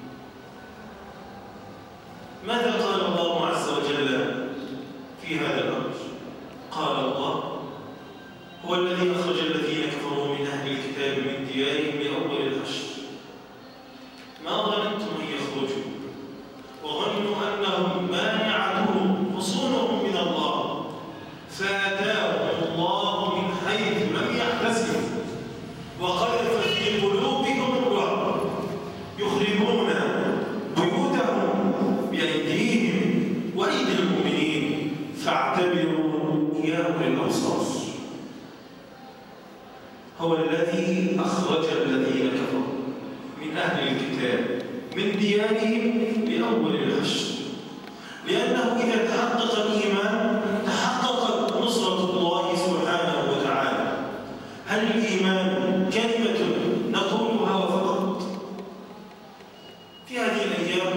ماذا قال الله عز وجل في هذا الأمر؟ قال الله: هو الذي أخرج الذين كفروا من أهل الكتاب من ديارهم لأول الحشر ما ظننتم أن يخرجوا وظنوا أنهم مانعتهم حصونهم من الله فأتاهم الله من حيث لم يحتسبوا وقذف في قلوبهم الرعب يخربون بيوتهم بأيديهم وأيدي المؤمنين فاعتبروا يا أولي الأبصار. هو الذي أخرج الذين كفروا من أهل الكتاب من ديارهم لأول الحشر، لأنه إذا تحقق الإيمان تحققت نصرة الله سبحانه وتعالى. هل الإيمان كلمة نقولها وفقط؟ في هذه الأيام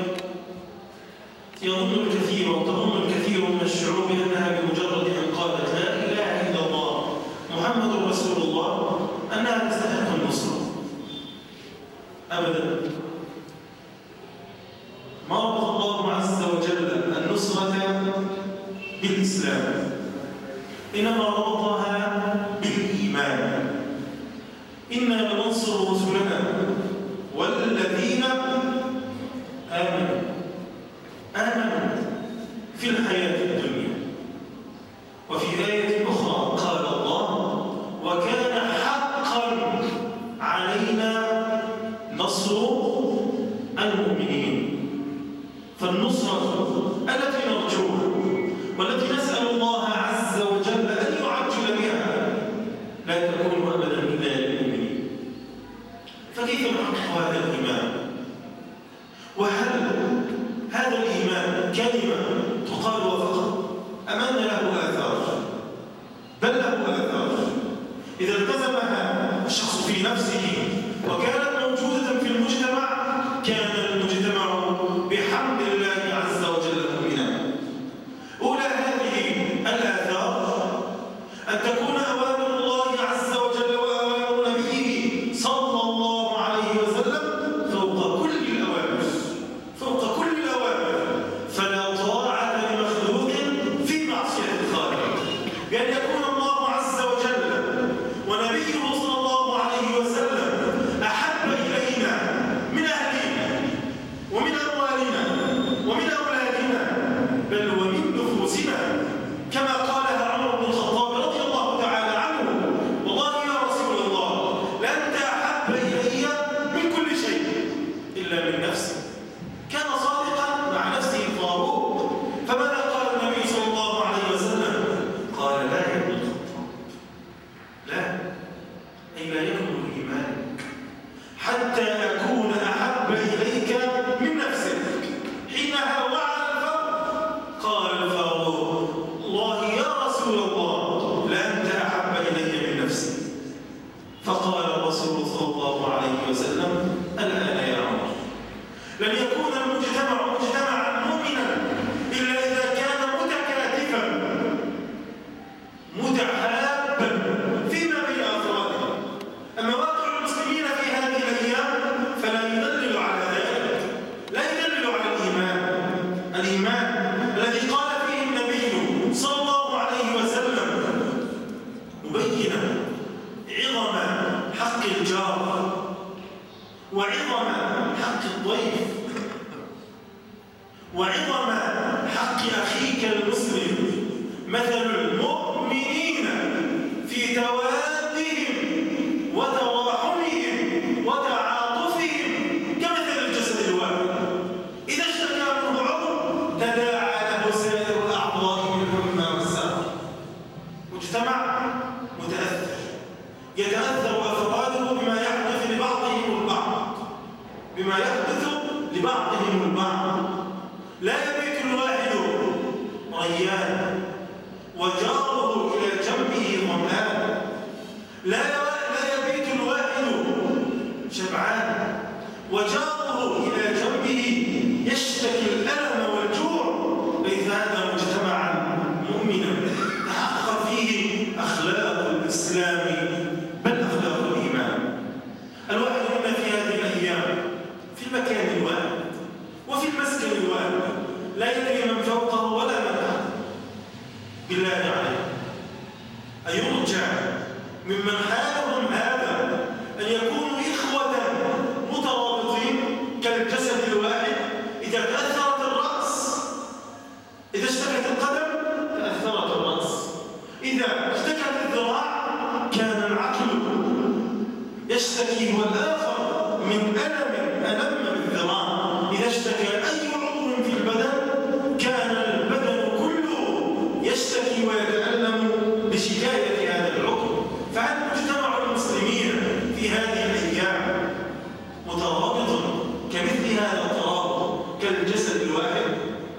يظن الكثير وتظن الكثير من الشعوب أنها بمجرد أن قالت لا إله إلا الله محمد رسول الله أنها تستحق النصرة. أبدا، ما ربط الله عز وجل النصرة بالإسلام، إنما ربطها بالإيمان. إنا لننصر رسلنا والذين آمنوا في الحياة الدنيا. وفي آية أخرى قال الله: وكان حقا علينا نصر المؤمنين. فالنصرة التي نرجوها والتي نسأل الله عز وجل أن يعجل بها لا تكون أبدا إلا للمؤمنين. فكيف نحقق هذا الإيمان؟ وهل هذا الإيمان كلمة تقال وفقط أم أن له آثار؟ بل له آثار. إذا التزمها الشخص في نفسه وكانت موجودة في المجتمع كان المجتمع بحمد الله عز وجل مؤمنا. أولى هذه الآثار أن تكون أوامر الله عز وجل وأوامر نبيه صلى الله عليه وسلم فوق كل الأوامر، فوق كل الأوامر. فلا طاعة لمخلوق في معصية الخالق، بأن يكون الله عز وجل ونبيه صلى الله عليه وسلم أحب إلينا من أهلنا ومن أموالنا ومن أولادنا بل ومن نفوسنا، كما قالها عمر بن الخطاب رضي الله تعالى عنه: والله يا رسول الله لأنت أحب إلي من كل شيء إلا من نفسي. كان صادقا مع نفسه الفاروق. فماذا قال النبي صلى الله عليه وسلم؟ قال: لا يا ابن الخطاب، لا، أي لا يكمل إيمانك حتى أكون أحب إليك من نفسك. حينها وعى الفرق قال الفاروق: الله يا رسول الله لأنت أحب إلي من نفسي. فقال الرسول صلى الله عليه وسلم: الآن يا عمر، لن يكون المجتمع مجتمعا مؤمنا إلا إذا كان متكاتفا متحابا فيما بين أفراده. أما واقع المسلمين في هذه الأيام فلا يدلل على ذلك، لا يدلل على الإيمان الذي قال فيه النبي صلى الله عليه وسلم مبينا عظم حق الجار وعظم حق الضيف وعظم حق أخيك المسلم. مثل المؤمنين في توادهم وتراحمهم وتعاطفهم كمثل الجسد الواحد، إذا اشتكى منه عضو تداعى له سائر الأعضاء بالحمى والسهر. مجتمع متأثر يتأثر أفراده بما يحدث لبعضهم البعض، لا يبيت الواحد ريان وجاره إلى جنبه ظمآن، لا يبيت الواحد شبعان وجاره إلى جنبه يشتكي الألم والجوع. ليس هذا مجتمعا مؤمنا تحقق فيه أخلاق الإسلام بل أخلاق الإيمان. الواحد منا في هذه الأيام في المكان الواحد وفي المسكن الواحد، لا يدري من فوقه ولا من تحته. بالله عليه أيرجى ممن حالهم هذا أن يكونوا إخوة مترابطين كالجسد الواحد؟ إذا تأثرت الرأس، إذا اشتكت القدم تأثرت الرأس، إذا اشتكت الذراع كان العقل يشتكي والآخر من ألم بالذراع. إذا اشتكى أي عضو في البدن كان البدن كله يشتكي ويتألم بشكاية هذا العضو. فهل مجتمع المسلمين في هذه الأيام مترابط كمثل هذا الترابط كالجسد الواحد؟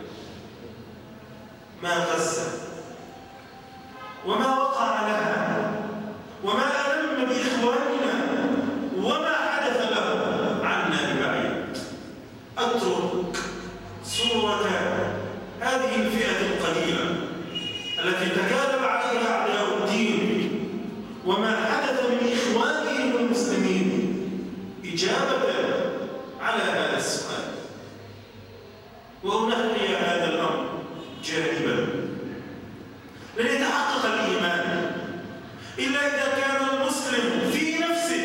ما غزة وما وقع لها وما ألم بإخواننا وما حدث له عنا ببعيد. أترك صورة هذه الفئة القليلة التي تكالب عليها أعداء الدين وما حدث من إخوانهم المسلمين إجابة على هذا السؤال، وأنهي هذا الأمر جانبا. لن يتحقق الإيمان إلا إذا كان المسلم في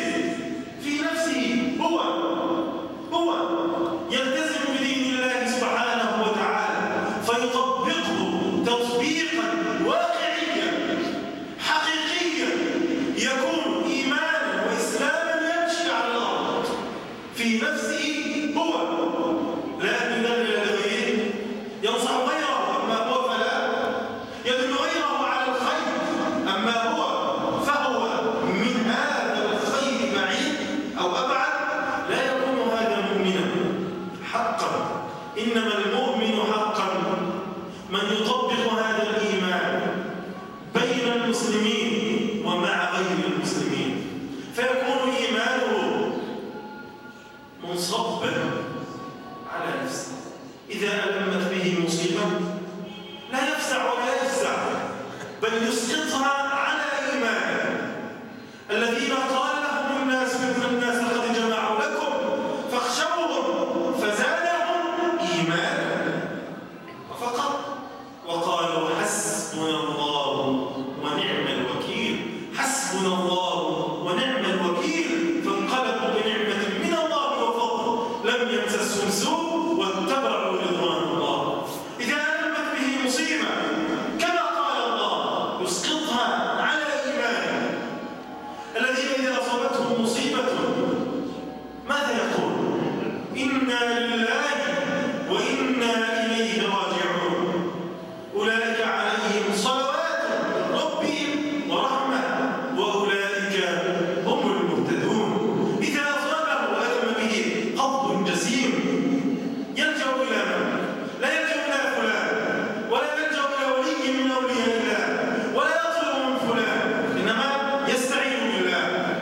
نفسه هو يلتزم بدين الله سبحانه وتعالى فيطبقه تطبيقا واقعيا حقيقيا يكون إيمانا وإسلاما يمشي على الأرض في نفسه هو، لا أن يدلل لغيره، ينصح غيره أما هو فلا، يدل غيره على الخير أما هو فهو من هذا الخير بعيد أو أبعد. لا يكون هذا مؤمنا حقا، إنما المؤمن حقا من يطبق هذا الإيمان بين المسلمين ومع غير المسلمين، فيكون إيمانه منصبا على نفسه. إذا ألمت به مصيبة لا يفزع ولا يفزع، بل يسقطها على إيمانه. الذين قال لهم الناس من الناس قد جمعوا لكم فاخشوهم فزادهم إيمانا فقط، وقالوا حسبنا الله ونعم الوكيل. حسبنا الله ونعم الوكيل، فانقلبوا بنعمة من الله وفضل لم يمسسهم سوء واتبعوا رضوان الله. إذا ألمت به مصيبة كما قال الله يسقطها على إيمانه. الذين إذا أصابتهم مصيبة ماذا يقول؟ إنا لله وإنا إليه راجعون. أولئك عليهم صلوات من ربهم ورحمة وأولئك هم المهتدون. إذا أصابه ألم به قبض جسيم يلجأ إلى من؟ لا يلجأ إلى فلان ولا يلجأ إلى ولي من أولياء الله ولا يطلب من فلان، إنما يستعين بالله،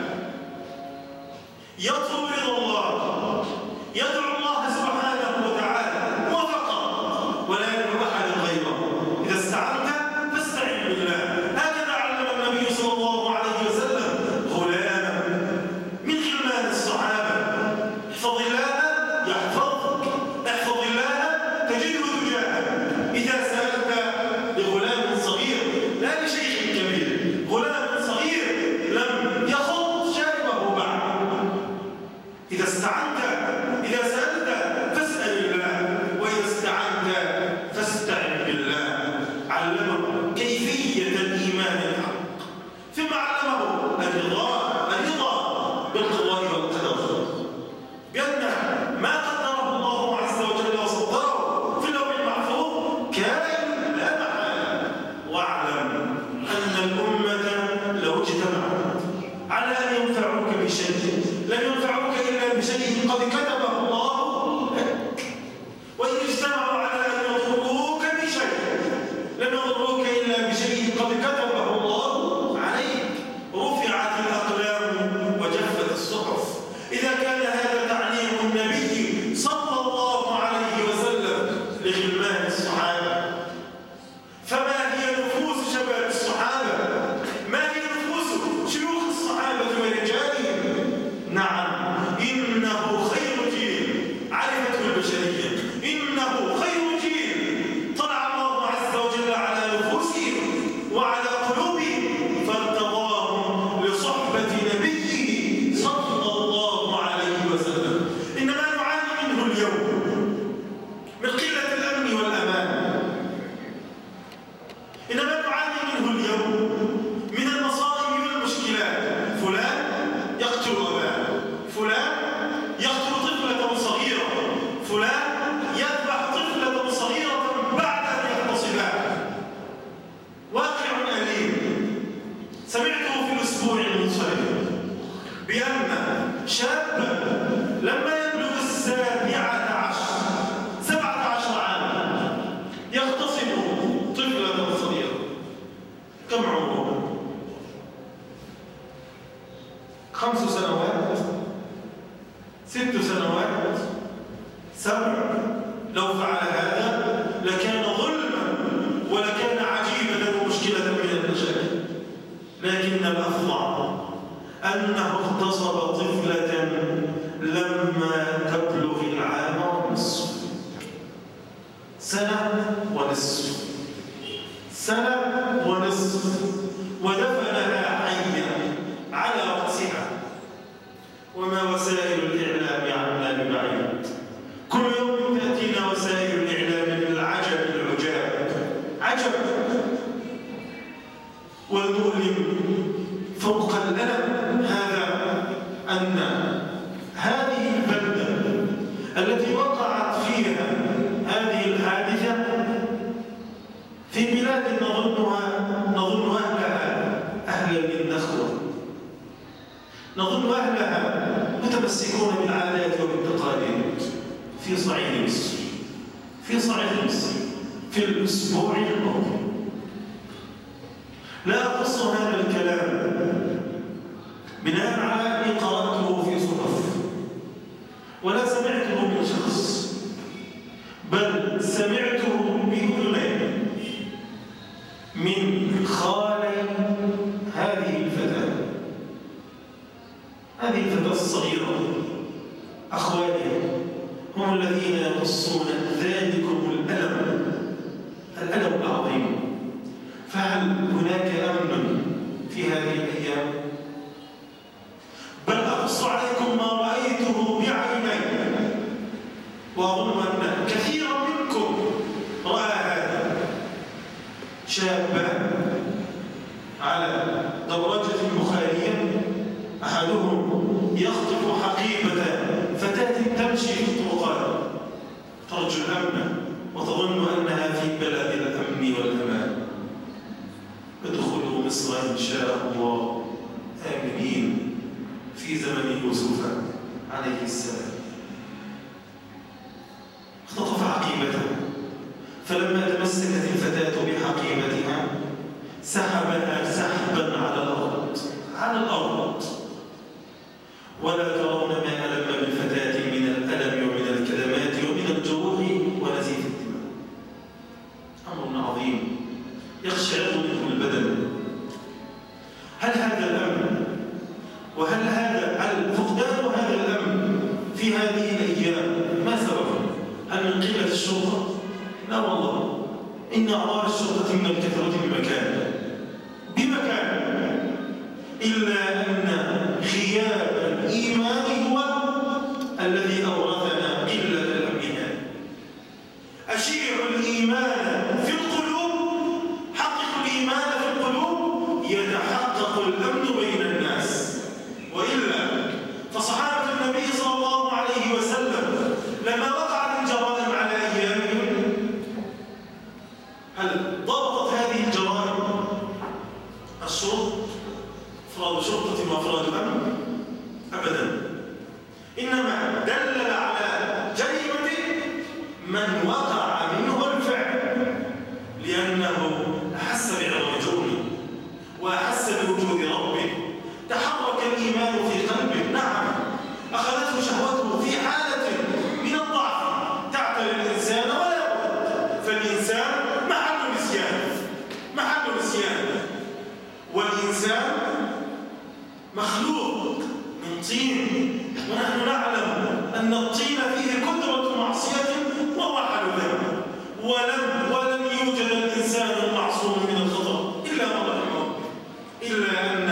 يطلب رضا الله، يدعو الله سبحانه وتعالى هو فقط ولا يدعو أحد غيره. إذا استعنت فاستعن بالله. هكذا علم النبي صلى الله عليه وسلم غلاما من غلمان الصحابة: احفظ الله يحفظك، احفظ الله تجده تجاهك. إذا سألت لغلام صغير لا لشيخ كبير، غلام صغير لم يخض شاربه بعد، إذا استعنت، إذا سألت قد كتبه الله لك. وإن اجتمعوا على أن يضروك بشيء لم يضروك إلا بشيء قد كتبه الله عليك. رفعت الأقلام وجفت الصحف. إذا كان هذا تعليم النبي صلى الله عليه وسلم لغلمان الصحابة، فما هي نفوس شباب الصحابة؟ ما هي نفوس شيوخ الصحابة ورجالهم؟ نعم، إنه خير جيل عرفته البشرية، إنه خير جيل طلع الله عز وجل على نفوسهم وعلى قلوبهم فارتضاهم لصحبة نبيه صلى الله عليه وسلم. إن ما نعاني منه اليوم من قلة الأمن والأمان، إنما نعاني منه اليوم من المصائب والمشكلات. فلان يقتل أباه، فلان يقتل طفلة صغيرة، فلان يذبح طفلة صغيرة بعد أن يغتصبها. واقع أليم سمعته في الأسبوع المنصرم بأن شابا لما يبلغ 17 عاما يغتصب طفلة صغيرة. كم عمره؟ 5 سنوات، 6 سنوات، 7. لو فعل هذا لكان ظلما ولكان عجيبة ومشكلة من المشاكل. لكن الأفظع أنه اغتصب طفلة لما تبلغ العام ونصف. 1 ونصف، ودفنها حيا على رأسها. وما وسائل الإعلام عنا ببعيد، كل يوم تأتينا وسائل الإعلام من العجب العجاب، عجب. والمؤلم فوق الألم هذا أن هذه البلدة التي وقعت فيها هذه الحادثة في بلاد نظن أهلها أهلا للنخوة، نظن أهلها متمسكون بالعادات وبالتقاليد. في صعيد مصر في الأسبوع الماضي، لا أقص هذا الكلام بناء على أني قرأته في صحف ولا سمعته من شخص، بل سمعته بأذنين من خالي هذه الفتاة الصغيرة. أخواني هم الذين يقصون ذلكم الألم العظيم. فهل هناك أمن في هذه الأيام؟ بل أقص عليكم ما رأيته بعيني، وأظن أن كثيرا منكم رأى هذا. شابان على دراجة بخارية، أحدهم يخطف حقيبة فتاة تمشي في الطرقات ترجو الأمن وتظن أنها في بلد الأمن والأمان. ادخلوا مصر إن شاء الله آمنين في زمن يوسف عليه السلام. اختطف حقيبته، فلما تمسكت الفتاة بحقيبتها سحبها سحبا على الأرض. ولا ترون ما ألم بالفتاة من الألم ومن الكدمات ومن الجروح ونزيف الدماء. أمر عظيم يخشعر منه البدن. هل هذا الأمن هل فقدان هذا الأمن في هذه الأيام ما سببه؟ هل من قلة الشرطة؟ لا والله، إن أعضاء الشرطة من الكثرة بمكان، إلا أن غياب الإيمان هو الذي أورثنا قلة الأمن. أشيعوا الإيمان في القلوب، حققوا الإيمان في القلوب، يتحقق الأمن بين الناس. وإلا فصحابة النبي صلى الله عليه وسلم لما وقعت الجرائم على أيامهم هل ضبطت ونحن نعلم أن الطين فيه كثرة معصية ووحل ذنب، ولن يوجد الإنسان المعصوم من الخطأ إلا ما رحمه، إلا أن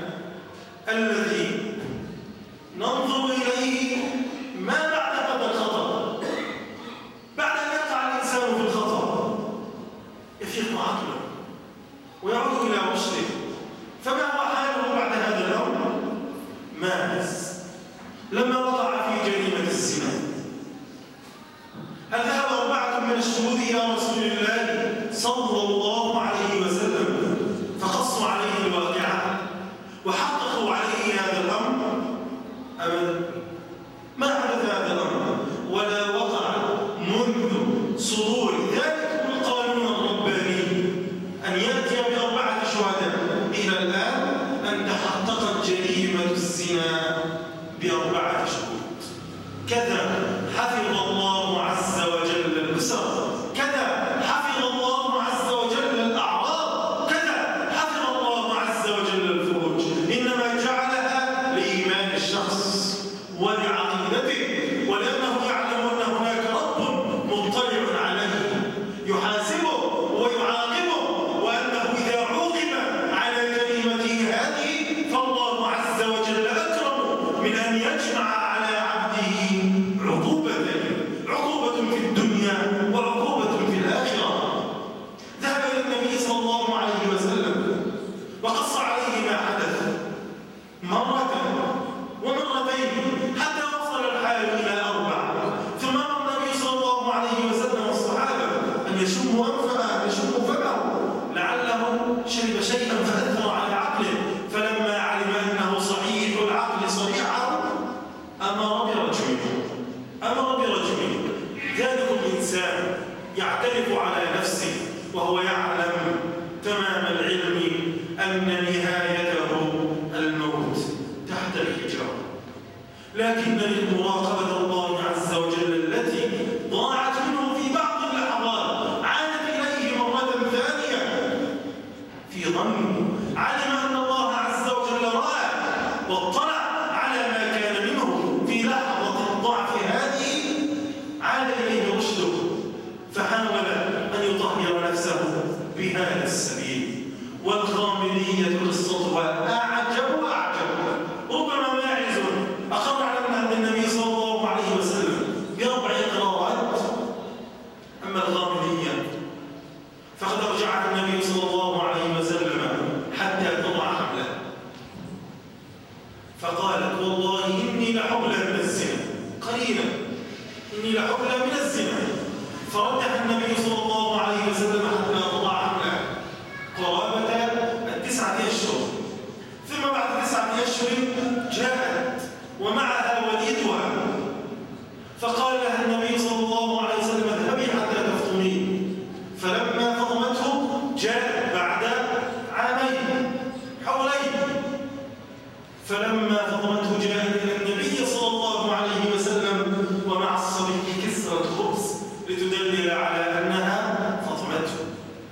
الذي ننظر إليه ما بعد هذا الخطأ، بعد أن يقع الإنسان في الخطأ يفيق عقله ويعود إلى رشده، فما هو حاله بعد هذا الأمر؟ ماذا لما وقع في جريمة الزنا؟ هل ذهب 4 من الشهود إلى رسول الله صلى الله عليه وسلم فقصوا عليه الواقعة وحققوا عليه هذا الأمر؟ أبدا، ما حدث هذا الأمر ولا وقع منذ صدور ذلك القانون الرباني أن يأتي ب4 شهداء إلى الآن أن تحققت جريمة الزنا ب4 شهود. كذا حفظ الله عز وجل الأسر، كذا حفظ الله عز وجل الأعراض، كذا حفظ الله عز وجل الفروج، إنما جعلها لإيمان الشخص ولعقيدته، ولأنه يعلم أن هناك رب مطلع عليه يحاسبه ويعاقبه، وأنه إذا عوقب على جريمته هذه فالله عز وجل أكرم من أن يجمع على عبده عقوبة في الدنيا وعقوبة في الآخرة. ذهب إلى النبي صلى الله عليه وسلم وقص عليه ما حدث مرة ومرتين حتى وصل الحال إلى 4، ثم أمر النبي صلى الله عليه وسلم والصحابة أن يشموا أنفه، يشموا فمه لعله شرب شيئا فأثر على عقله، فلما علم أنه صحيح العقل صريحا أمر برجمه. ذلك الإنسان يعترف على نفسه وهو يعلم تمام العلم أن نهايته الموت تحت الحجارة، لكن لمراقبة الله عز وجل التي ضاعت منه في بعض اللحظات عادت إليه مرة ثانية في ظنه، علم أن الله عز وجل رأى واطلع على ما كان منه في لحظة الضعف هذه، عاد إليه رشده فحاول أن يطهر نفسه بهذا السبيل. والغامدية قصتها أعجب وأعجب، ربما ماعز أقر على منهج النبي صلى الله عليه وسلم ب4 إقرارات، أما الغامدية فقد أرجعها النبي صلى الله عليه وسلم حتى تضع حمله، فقالت والله إني لحبلى من الزنا، قليلا إني لحبلى من الزنا، فردها النبي صلى الله عليه وسلم حتى تضع حمله قرابة 9 أشهر، ثم بعد 9 أشهر جاءت ومعها وليدها، فقال لها النبي صلى الله عليه وسلم اذهبي حتى تفطمي، فلما فطمته جاءت بعد 2 حولين، فلما فطمته جاءت إلى النبي صلى الله عليه وسلم ومع الصبي كسرة خبز لتدلل على أنها فطمته.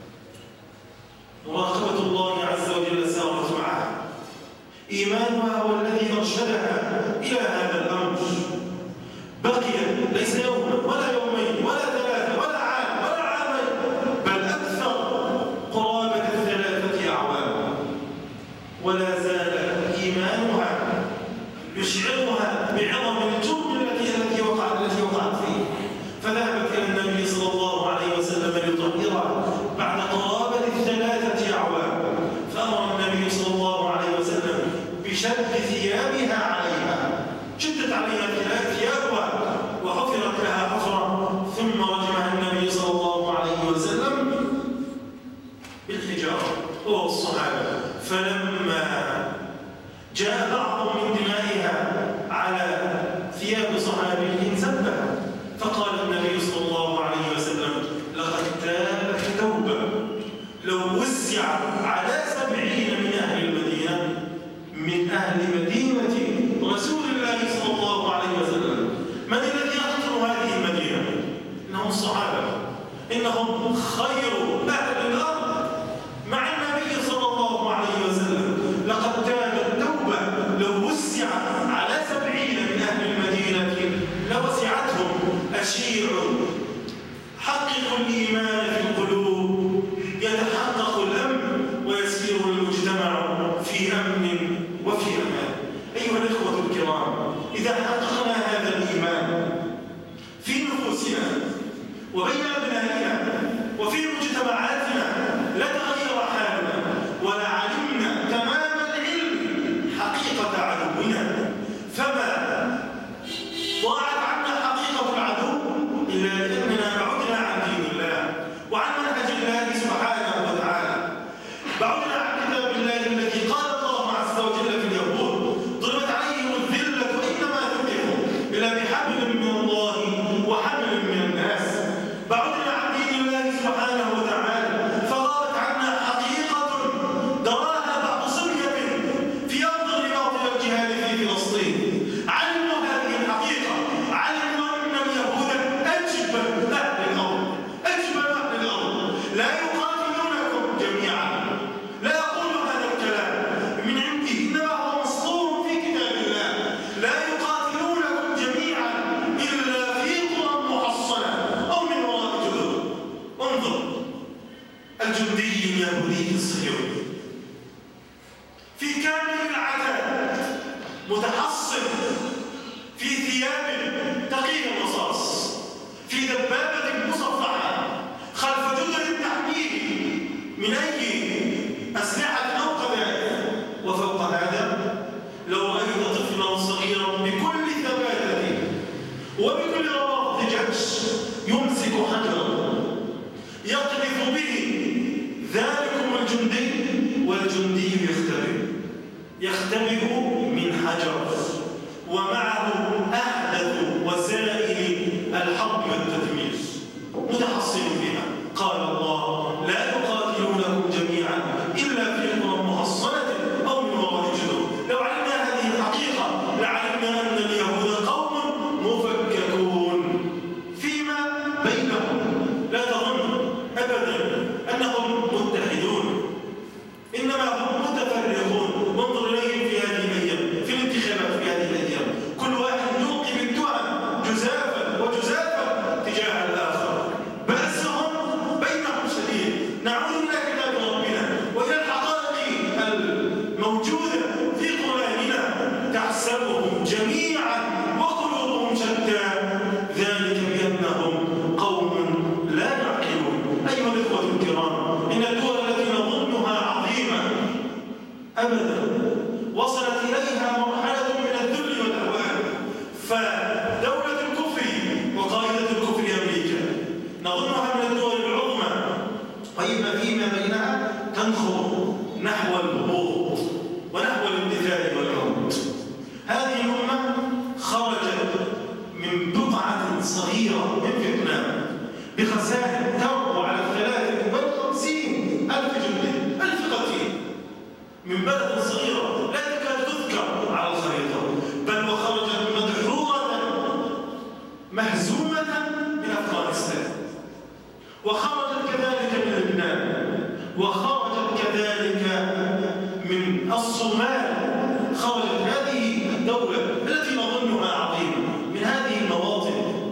مراقبة الله عز وجل سارت معها، إيمانها هو الذي أرشدها إلى هذا الأمر. بقي ليس يوما ولا يومين ولا 3 ولا عام ولا عامين، بل أكثر قرابة 3 أعوام، ولا زال إيمانها يشعرها بعظم الجرم التي وقعت فيه، فذهبت إلى النبي صلى الله عليه وسلم ليطهرها بعد قرابة 3 أعوام، فأمر النبي صلى الله عليه وسلم بشد ثيابها عليها، شدت عليها ثيابها وحفرت لها حفرة، ثم رجمها النبي صلى الله عليه وسلم بالحجارة هو الصحابة. فلما جاء بعض من دمائها على ثياب صحابي سبها، فقال النبي صلى الله عليه وسلم لقد تابت توبة لو وزع على 70 من أهل المدينة، من أهل مدينة رسول الله صلى الله عليه وسلم. من الذي يقتل هذه المدينة؟ إنهم الصحابة، إنهم خير أهل الأرض مع النبي صلى الله عليه وسلم. لقد تابت توبة لو وزع على 70 من أهل أشيعوا حققوا الإيمان في القلوب يتحقق الأمن ويسير المجتمع في أمن وفي أمان. أيها الإخوة الكرام، إذا حققنا هذا الإيمان في نفوسنا وبين أبنائنا وفي مجتمعاتنا لتغير حالنا ولعلمنا تمام العلم حقيقة عدونا، فما ضاعت عنا حقيقة العدو إلا لأننا بعدنا عن دين الله وعن منهج الله سبحانه وتعالى، بعدنا عن كتاب الله الذي قال الله عز وجل في اليهود ضربت عليهم الذلة وإنما ذكروا إلا بحبل من الله وحبل من الناس. بعدنا عن دين الله سبحانه وتعالى فغابت عنا حقيقة دراها بعض صبية في أرض الرباط والجهاد في فلسطين. علموا هذه الحقيقة، علموا أن اليهود أجبل أهل الأرض، أجبل أهل الأرض، لا يقاتلونكم جميعا. لا أقول هذا الكلام من عندي، إنما هو مسطور في كتاب الله. لا يقاتلونكم جميعا إلا في قرى محصنة أو من وراء جدر. انظر الجندي اليهودي الصهيوني في كامل العتاد متحصن في ثياب تقي الرصاص في دبابة مصفحة خلف جدر تحميه من أي أسلحة أو قذائف. وفوق هذا لو رأيت طفلا صغيرا بكل ثباته وبكل رباط جأش يمسك حجرا يقذف به ذلكم الجندي والجندي يختبئ من حجر ومعه أحدث وسائل الحرب والتدمير متحصن بها. قال الله لا يقاتلونكم جميعا إلا في قرى محصنة أو من وراء جدر. لو علمنا هذه الحقيقة لعلمنا أن اليهود قوم مفككون فيما بينهم. لا تظن أبدا أنهم متحدون، إنما هم متفرقون. وانظر إليهم في هذه الأيام في الانتخابات في هذه الأيام، كل واحد يلقي بالتهم جزافا وجزافا تجاه الآخر، بأسهم بينهم شديد. نعود إلى كتاب ربنا وإلى الحقائق الموجودة في قرآننا، تحسبهم جميعا وقلوبهم شتى ذلك بأنهم قوم لا يعقلون. أيها الإخوة الكرام، إن الدول التي نظنها عظيمة أبدا وصلت إليها مرحلة من الذل والهوان. فدولة الكفر وقائدة الكفر أمريكا نظنها من الدول العظمى، وإما فيما بينها تنخر نحو الهبوط ونحو الامتثال والعود. هذه الأمة خرجت من بقعة صغيرة من فيتنام بخسائر تربو على 53,000 جندي، 1000 قتيل من بلد صغيرة لا تكاد تذكر على الخريطة، بل وخرجت مدحورة مهزومة من أفغانستان، وخرجت كذلك من لبنان، وخرجت كذلك من الصومال. خرجت هذه الدولة التي نظنها عظيمة من هذه المواطن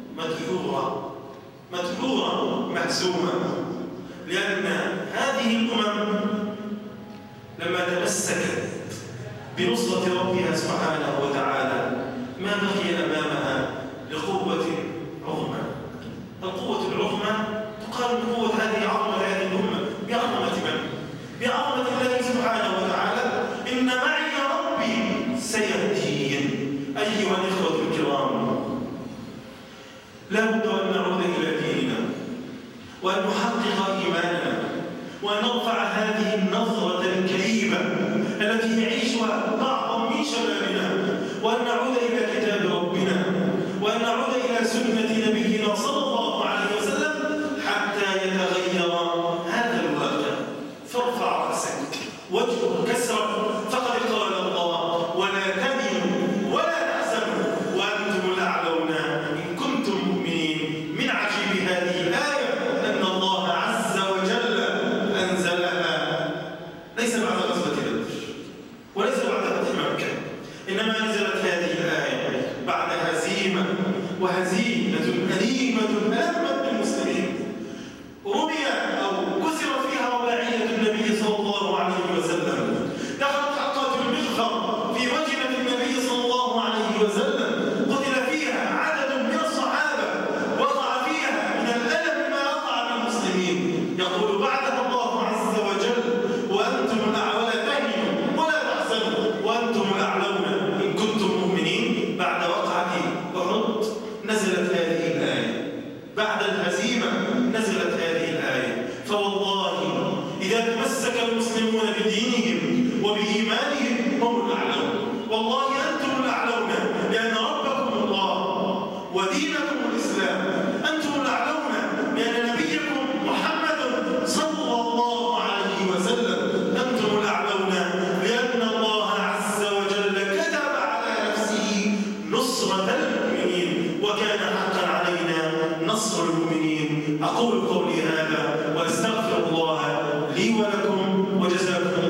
مدحورة مهزومة، لأن هذه الأمم لما تمسكت بنصرة ربها سبحانه وتعالى ما بقي أمامها لقوة عظمى. القوة العظمى تقارن بقوة هذه عظمة هذه الأمة بعظمة من؟ بعظمة الله سبحانه وتعالى. إن معي ربي سيهدين. أيها الإخوة الكرام، لا بد أن نعود إلى ديننا وأن نحقق إيماننا وأن نرفع هذه النظرة الكئيبة التي يعيشها بعض من شبابنا، وأن نعود إلى كتاب ربنا، وأن نعود إلى سنة نبينا صلى الله عليه وسلم حتى يتغير هذا الواقع. فارفع رأسك وجهك كسرا، فقد قال الله ولا تهنوا ولا تحزنوا وأنتم الأعلون إن كنتم مؤمنين. من عجيب هذه الآية أن الله عز وجل أنزلها ليس بعد غزوة بدر وليس بعد فتح مكة، إنما وهزيمة أليمة ألمت بالمسلمين، رمي أو كسر فيها رباعية النبي صلى الله عليه وسلم، دخلت حلقة المغفر في وجنة النبي صلى الله عليه وسلم، قتل فيها عدد من الصحابة، وقع فيها من الألم ما وقع بالمسلمين. يقول بعدها الله عز وجل: وأنتم الأعلون تهنوا ولا تحزنوا وأنتم الأعلون إن كنتم مؤمنين. بعد وقعة أحد نزلت هذه الآية، بعد الهزيمة نزلت هذه الآية. فوالله إذا تمسك المسلمون بدينهم وبإيمانهم هم الأعلون، والله أنتم الأعلون، لأن ربكم الله ودينكم الإسلام. أنتم الأعلون لأن نبيكم محمد صلى الله عليه وسلم. أنتم الأعلون لأن الله عز وجل كتب على نفسه نصرة المؤمنين، وكان حقا علينا نصر المؤمنين. أقول قولي هذا وأستغفر الله لي ولكم، وجزاكم